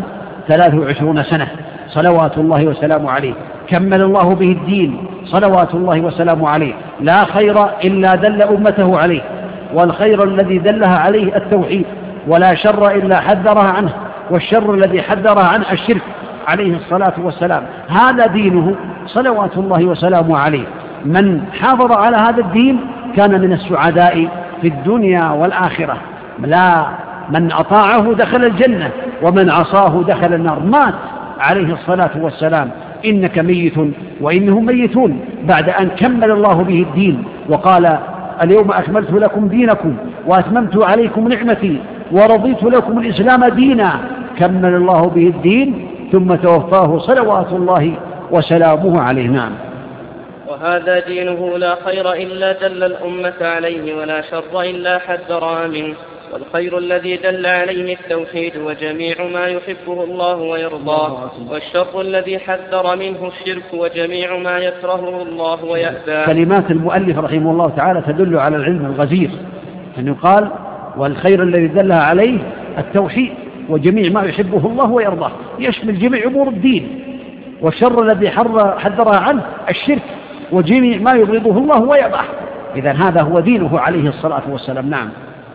23 سنة صلوات الله وسلامه عليه، كمل الله به الدين صلوات الله وسلامه عليه. لا خير إلا دل أمته عليه، والخير الذي دلها عليه التوحيد، ولا شر إلا حذرها عنه، والشر الذي حذرها عنه الشرك عليه الصلاة والسلام. هذا دينه صلوات الله وسلامه عليه. من حافظ على هذا الدين كان من السعداء في الدنيا والآخرة. لا، من أطاعه دخل الجنة ومن عصاه دخل النار. مات عليه الصلاة والسلام: إنك ميت وإنهم ميتون، بعد أن كمل الله به الدين وقال: اليوم أكملت لكم دينكم وأتممت عليكم نعمتي ورضيت لكم الإسلام دينا. كمل الله به الدين ثم توفاه صلوات الله وسلامه عليه. نعم. وهذا دينه لا خير إلا دل الأمة عليه، ولا شر إلا حذرها منه، والخير الذي دل عليه التوحيد وجميع ما يحبه الله ويرضاه، والشر الذي حذر منه الشرك وجميع ما يكرهه الله ويأباه. كلمات المؤلف رحمه الله تعالى تدل على العلم الغزير، أن يقال: والخير الذي دلها عليه التوحيد وجميع ما يحبه الله ويرضاه، يشمل جميع أمور الدين. والشر الذي حذرها عنه الشرك وجميع ما يبغضه الله ويرضاه. إذن هذا هو دينه عليه الصلاة والسلام. نعم.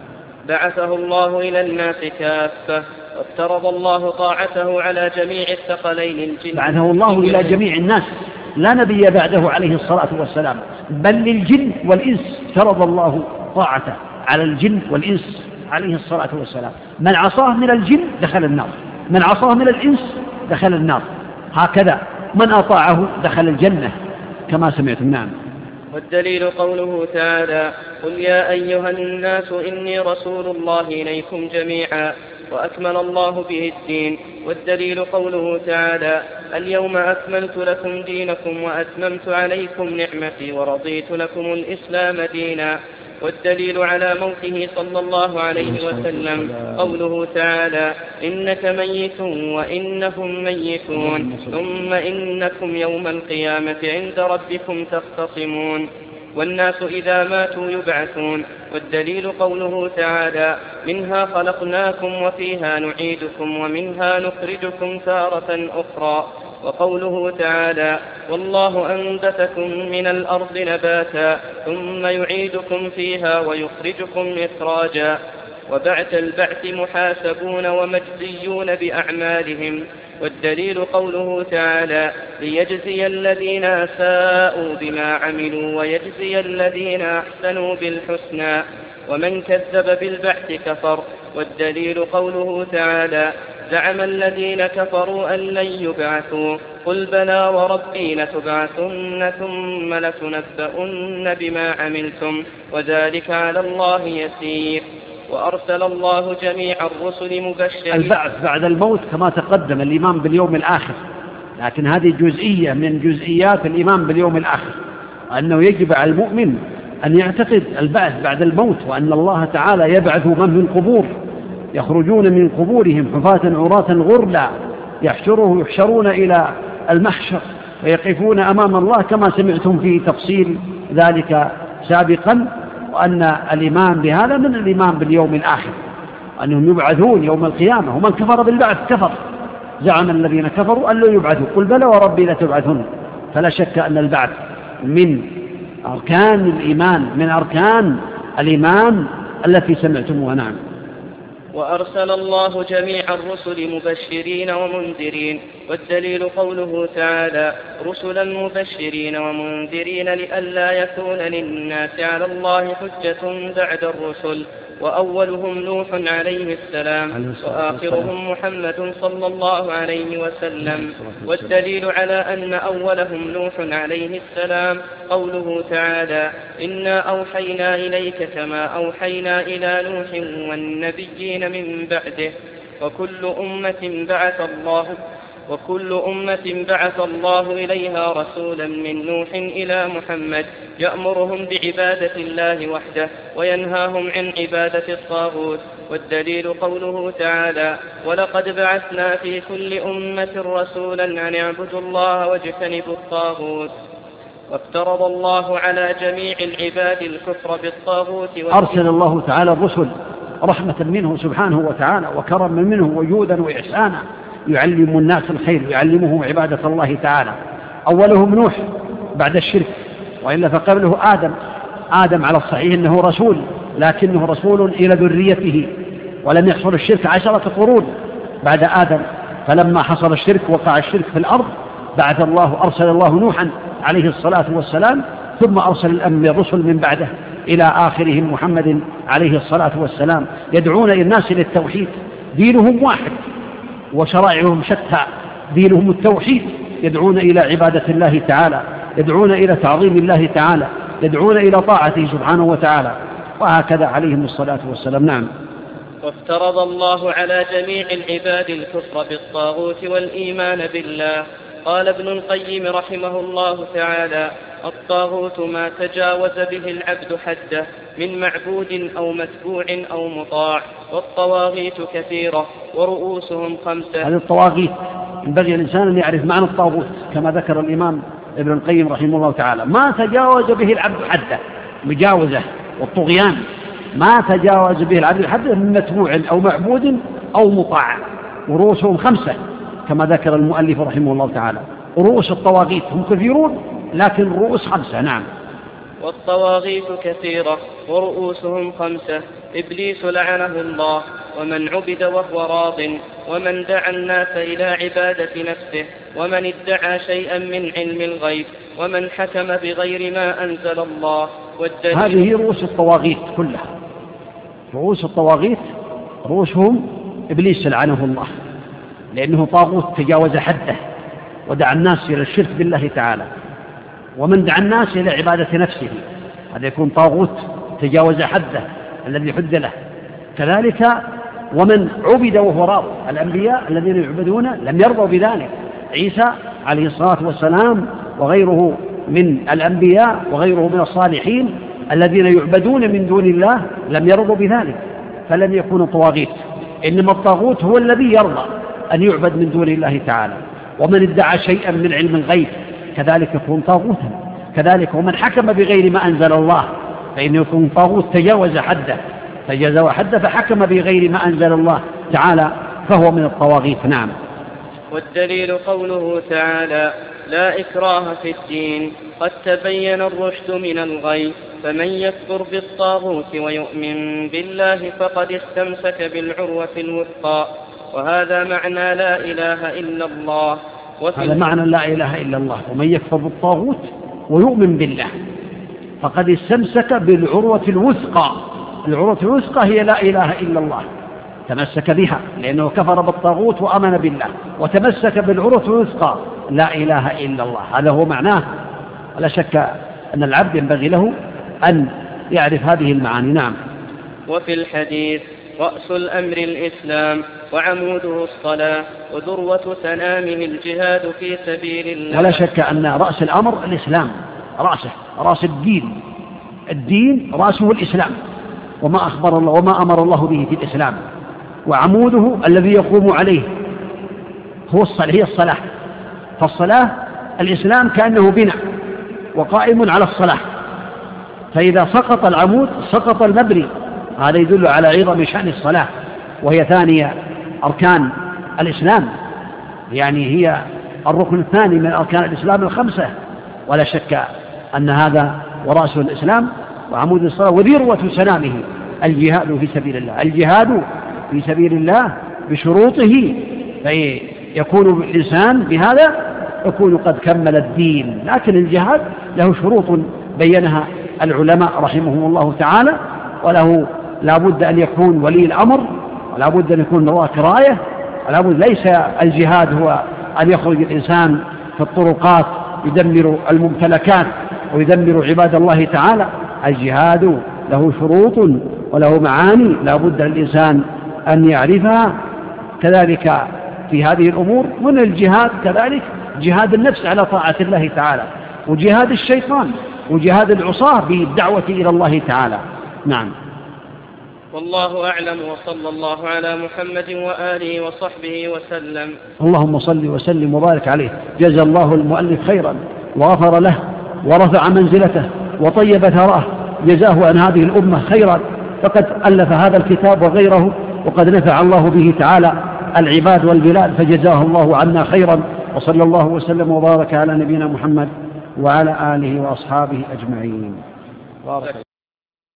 بعثه الله إلى الناس كافة، وافترض الله طاعته على جميع الثقلين الجن. بعثه الله إلى جميع الناس، لا نبي بعده عليه الصلاة والسلام، بل للجن والإنس افترض الله طاعته على الجن والإنس عليه الصلاة والسلام. من عصاه من الجن دخل النار، من عصاه من الإنس دخل النار، هكذا من أطاعه دخل الجنة كما سمعتم. نعم. والدليل قوله تعالى: قل يا أيها الناس إني رسول الله إليكم جميعا وأكمل الله به الدين. والدليل قوله تعالى اليوم أكملت لكم دينكم وأتممت عليكم نعمتي ورضيت لكم الإسلام دينا. والدليل على موته صلى الله عليه وسلم قوله تعالى إنك ميت وإنهم ميتون ثم إنكم يوم القيامة عند ربكم تختصمون. والناس إذا ماتوا يبعثون. والدليل قوله تعالى منها خلقناكم وفيها نعيدكم ومنها نخرجكم تارة أخرى. وقوله تعالى والله أنبتكم من الأرض نباتا ثم يعيدكم فيها ويخرجكم إخراجا. وبعد البعث محاسبون ومجزيون بأعمالهم. والدليل قوله تعالى ليجزي الذين أساءوا بما عملوا ويجزي الذين أحسنوا بالحسنى. ومن كذب بالبعث كفر. والدليل قوله تعالى زعم الذين كفروا أن لن يبعثوا قل بلى وربي لتبعثن ثم لتنبؤن بما عملتم وذلك على الله يسير. وأرسل الله جميع الرسل مبشرين. البعث بعد الموت كما تقدم الإيمان باليوم الآخر، لكن هذه جزئية من جزئيات الإيمان باليوم الآخر، أنه يجب على المؤمن أن يعتقد البعث بعد الموت، وأن الله تعالى يبعث من في القبور يخرجون من قبورهم حفاة عراة غرلا يحشرون إلى المحشر ويقفون أمام الله كما سمعتم في تفصيل ذلك سابقا. وأن الإيمان بهذا من الإيمان باليوم الآخر، أنهم يبعثون يوم القيامة. ومن كفر بالبعث كفر. زعم الذين كفروا أن لا يبعثوا قل بلى وربي لتبعثن. فلا شك أن البعث من أركان الإيمان، من أركان الإيمان التي سمعتموها. نعم. وأرسل الله جميع الرسل مبشرين ومنذرين. والدليل قوله تعالى رسلا مبشرين ومنذرين لئلا يكون للناس على الله حجة بعد الرسل. وأولهم نوح عليه السلام وآخرهم محمد صلى الله عليه وسلم. والدليل على أن أولهم نوح عليه السلام قوله تعالى إنا أوحينا إليك كما أوحينا إلى نوح والنبيين من بعده. وكل أمة بعث الله إليها رسولا من نوح إلى محمد يأمرهم بعبادة الله وحده وينهاهم عن عبادة الطاغوت. والدليل قوله تعالى ولقد بعثنا في كل أمة رسولا أن اعبدوا الله واجتنبوا الطاغوت. وافترض الله على جميع العباد الكفر بالطاغوت. أرسل الله تعالى الرسل رحمة منه سبحانه وتعالى وكرم منه وجودا وإحسانا، يعلم الناس الخير ويعلمهم عبادة الله تعالى. أولهم نوح بعد الشرك، وإلا فقبله آدم على الصحيح أنه رسول، لكنه رسول إلى ذريته، ولم يحصل الشرك 10 قرون بعد آدم. فلما حصل الشرك وقع الشرك في الأرض أرسل الله نوحا عليه الصلاة والسلام، ثم أرسل الرسل من بعده إلى آخرهم محمد عليه الصلاة والسلام، يدعون الناس للتوحيد. دينهم واحد وشرائعهم شتى، دينهم التوحيد، يدعون إلى عبادة الله تعالى، يدعون إلى تعظيم الله تعالى، يدعون إلى طاعته سبحانه وتعالى، وهكذا عليهم الصلاة والسلام. نعم. وافترض الله على جميع العباد الكفر بالطاغوت والإيمان بالله. قال ابن القيم رحمه الله تعالى الطاغوت ما تجاوز به العبد حده من معبود أو متبوع أو مطاع. والطواغيت كثيرة ورؤوسهم 5. هذه الطواغيت ينبغي الإنسان أن يعرف معنى الطاغوت كما ذكر الإمام ابن القيم رحمه الله تعالى. ما تجاوز به العبد حده، مجاوزة والطغيان، ما تجاوز به العبد حده من متبوع أو معبود أو مطاع. ورؤوسهم 5 كما ذكر المؤلف رحمه الله تعالى. رؤوس الطواغيت هم كثيرون لكن رؤوس 5. نعم. والطواغيت كثيرة ورؤوسهم 5. إبليس لعنه الله ومن عبد وهو راض، ومن دعا الناس إلى عبادة نفسه، ومن ادعى شيئا من علم الغيب، ومن حكم بغير ما أنزل الله. هذه رؤوس الطواغيت كلها. رؤوس الطواغيت رؤوسهم إبليس لعنه الله، لأنه طاغوت تجاوز حده ودعا الناس إلى الشرك بالله تعالى. ومن دعا الناس إلى عبادة نفسه هذا يكون طاغوت تجاوز حده الذي حد له. كذلك ومن عبد وهو راض، الأنبياء الذين يعبدون لم يرضوا بذلك. عيسى عليه الصلاة والسلام وغيره من الأنبياء وغيره من الصالحين الذين يعبدون من دون الله لم يرضوا بذلك، فلم يكونوا طواغيت. إنما الطاغوت هو الذي يرضى أن يعبد من دون الله تعالى. ومن ادعى شيئا من علم الغيب كذلك يكون طاغوتا. كذلك ومن حكم بغير ما أنزل الله فإنه يكون طاغوت، تجاوز حده فحكم بغير ما أنزل الله تعالى فهو من الطواغيت. نعم. والدليل قوله تعالى: لا إكراه في الدين، قد تبين الرشد من الغي، فمن يكفر بالطاغوت ويؤمن بالله فقد استمسك بالعروة الوثقى. وهذا معنى لا إله إلا الله. هذا معنى لا إله إلا الله. ومن يكفر بالطاغوت ويؤمن بالله فقد استمسك بالعروة الوثقى. العروة الوثقى هي لا إله إلا الله، تمسك بها لأنه كفر بالطاغوت وأمن بالله وتمسك بالعروة الوثقى لا إله إلا الله. هذا هو معناه. ولا شك أن العبد ينبغي له أن يعرف هذه المعاني. نعم. وفي الحديث: رأس الأمر الإسلام وعموده الصلاة وذروة سنامه الجهاد في سبيل الله. ولا شك أن رأس الأمر الإسلام، رأس الدين رأسه الإسلام وما أخبر الله وما أمر الله به في الإسلام. وعموده الذي يقوم عليه هي الصلاة. فالصلاة الإسلام كأنه بناء وقائم على الصلاة، فإذا سقط العمود سقط المبني. هذا يدل على عظم شأن الصلاة، وهي ثانية أركان الإسلام، يعني هي الركن الثاني من أركان الإسلام الخمسة. ولا شك أن هذا ورأسه الإسلام وعمود الصلاة وذروة سنامه الجهاد في سبيل الله. الجهاد في سبيل الله بشروطه، فيكون الإنسان بهذا يكون قد كمل الدين. لكن الجهاد له شروط بينها العلماء رحمهم الله تعالى، وله لابد أن يكون ولي الأمر، ولابد أن يكون رواة راية، ولابد ليس الجهاد هو أن يخرج الإنسان في الطرقات يدمر الممتلكات ويدمر عباد الله تعالى. الجهاد له شروط وله معاني لابد الإنسان أن يعرفها. كذلك في هذه الأمور من الجهاد كذلك جهاد النفس على طاعة الله تعالى، وجهاد الشيطان، وجهاد العصاة بالدعوة إلى الله تعالى. نعم. والله أعلم، وصلى الله على محمد وآله وصحبه وسلم. اللهم صل وسلم وبارك عليه. جزا الله المؤلف خيرا وغفر له ورفع منزلته وطيب ثراه، جزاه عن هذه الأمة خيرا، فقد ألف هذا الكتاب وغيره، وقد نفع الله به تعالى العباد والبلاد، فجزاه الله عنا خيرا. وصلى الله وسلم وبارك على نبينا محمد وعلى آله وأصحابه أجمعين.